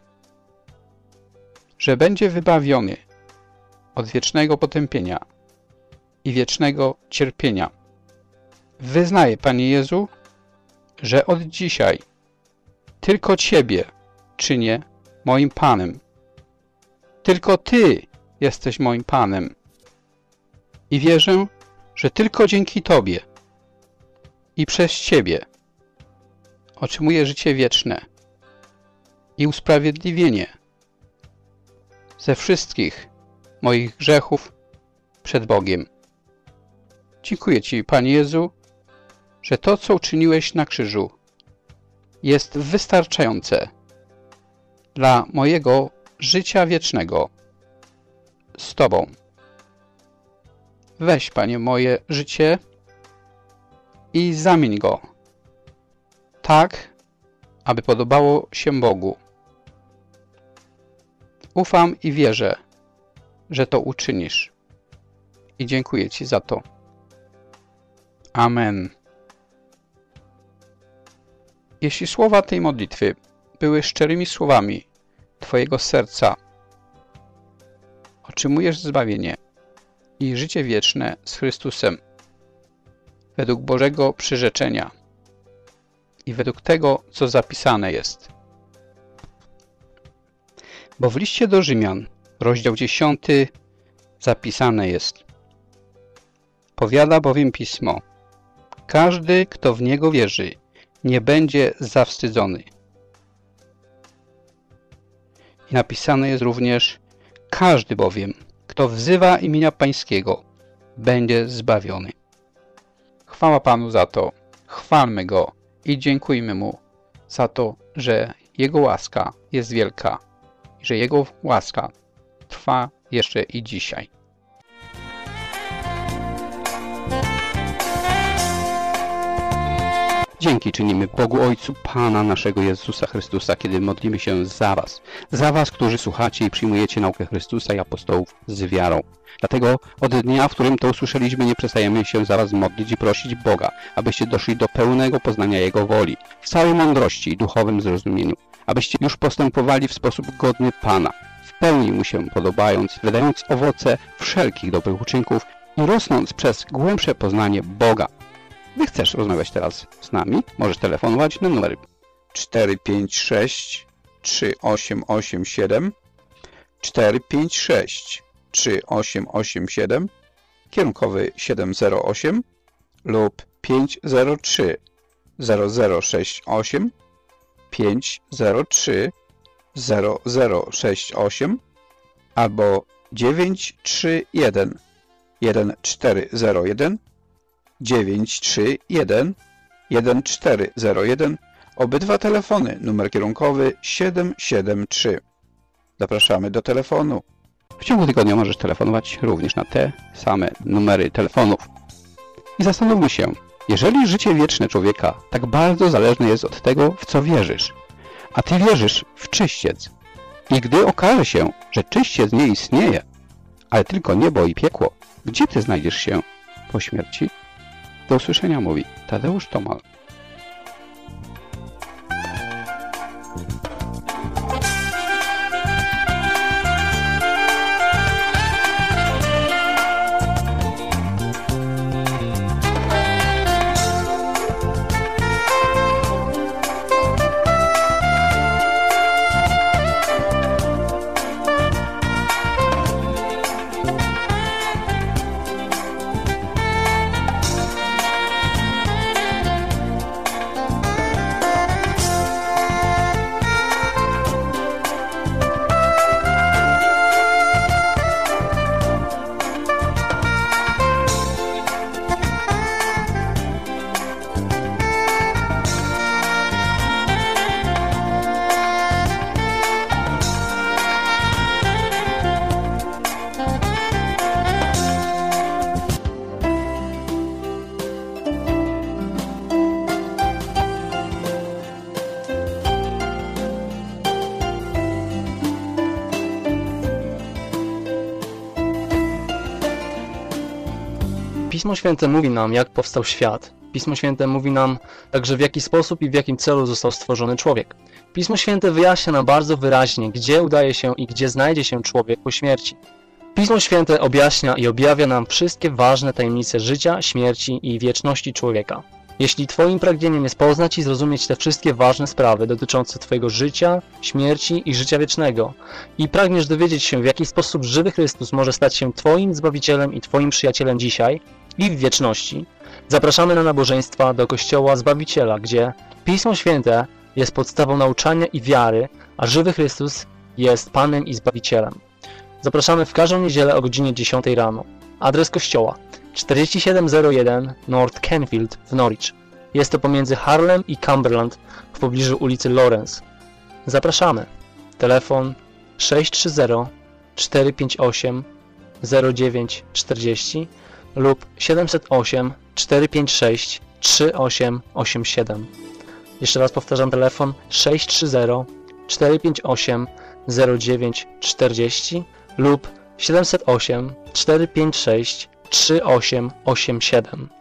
że będzie wybawiony od wiecznego potępienia i wiecznego cierpienia. Wyznaję, Panie Jezu, że od dzisiaj tylko Ciebie czynię moim Panem. Tylko Ty jesteś moim Panem. I wierzę, że tylko dzięki Tobie i przez Ciebie otrzymuję życie wieczne i usprawiedliwienie ze wszystkich moich grzechów przed Bogiem. Dziękuję Ci, Panie Jezu, że to, co uczyniłeś na krzyżu, jest wystarczające dla mojego życia wiecznego z Tobą. Weź, Panie, moje życie i zamień go tak, aby podobało się Bogu. Ufam i wierzę, że to uczynisz. I dziękuję Ci za to. Amen. Jeśli słowa tej modlitwy były szczerymi słowami Twojego serca, otrzymujesz zbawienie i życie wieczne z Chrystusem według Bożego przyrzeczenia i według tego, co zapisane jest. Bo w liście do Rzymian, rozdział 10, zapisane jest: powiada bowiem Pismo, każdy, kto w Niego wierzy, nie będzie zawstydzony. I napisane jest również: każdy bowiem, kto wzywa imienia Pańskiego, będzie zbawiony. Chwała Panu za to, chwalmy Go i dziękujmy Mu za to, że Jego łaska jest wielka i że Jego łaska trwa jeszcze i dzisiaj. Dzięki czynimy Bogu Ojcu Pana naszego Jezusa Chrystusa, kiedy modlimy się za Was, którzy słuchacie i przyjmujecie naukę Chrystusa i apostołów z wiarą. Dlatego od dnia, w którym to usłyszeliśmy, nie przestajemy się za Was modlić i prosić Boga, abyście doszli do pełnego poznania Jego woli, w całej mądrości i duchowym zrozumieniu, abyście już postępowali w sposób godny Pana, w pełni Mu się podobając, wydając owoce wszelkich dobrych uczynków i rosnąc przez głębsze poznanie Boga. Gdy chcesz rozmawiać teraz z nami, możesz telefonować na numer 456 3887 456 3887, kierunkowy 708 lub 503 0068 503 0068 albo 931 1401 931 1401. Obydwa telefony, numer kierunkowy 773. Zapraszamy do telefonu. W ciągu tygodnia możesz telefonować również na te same numery telefonów. I zastanówmy się, jeżeli życie wieczne człowieka tak bardzo zależne jest od tego, w co wierzysz, a Ty wierzysz w czyściec, i gdy okaże się, że czyściec nie istnieje, ale tylko niebo i piekło, gdzie Ty znajdziesz się po śmierci? Do usłyszenia, mówi Tadeusz Tomal. Pismo Święte mówi nam, jak powstał świat. Pismo Święte mówi nam także, w jaki sposób i w jakim celu został stworzony człowiek. Pismo Święte wyjaśnia nam bardzo wyraźnie, gdzie udaje się i gdzie znajdzie się człowiek po śmierci. Pismo Święte objaśnia i objawia nam wszystkie ważne tajemnice życia, śmierci i wieczności człowieka. Jeśli Twoim pragnieniem jest poznać i zrozumieć te wszystkie ważne sprawy dotyczące Twojego życia, śmierci i życia wiecznego i pragniesz dowiedzieć się, w jaki sposób żywy Chrystus może stać się Twoim Zbawicielem i Twoim przyjacielem dzisiaj i w wieczności, zapraszamy na nabożeństwa do Kościoła Zbawiciela, gdzie Pismo Święte jest podstawą nauczania i wiary, a żywy Chrystus jest Panem i Zbawicielem. Zapraszamy w każdą niedzielę o godzinie 10 rano. Adres kościoła 4701 North Canfield w Norwich. Jest to pomiędzy Harlem i Cumberland w pobliżu ulicy Lawrence. Zapraszamy. Telefon 630 458 0940 lub 708 456 3887. Jeszcze raz powtarzam, telefon 630 458 0940 lub 708 456 3887.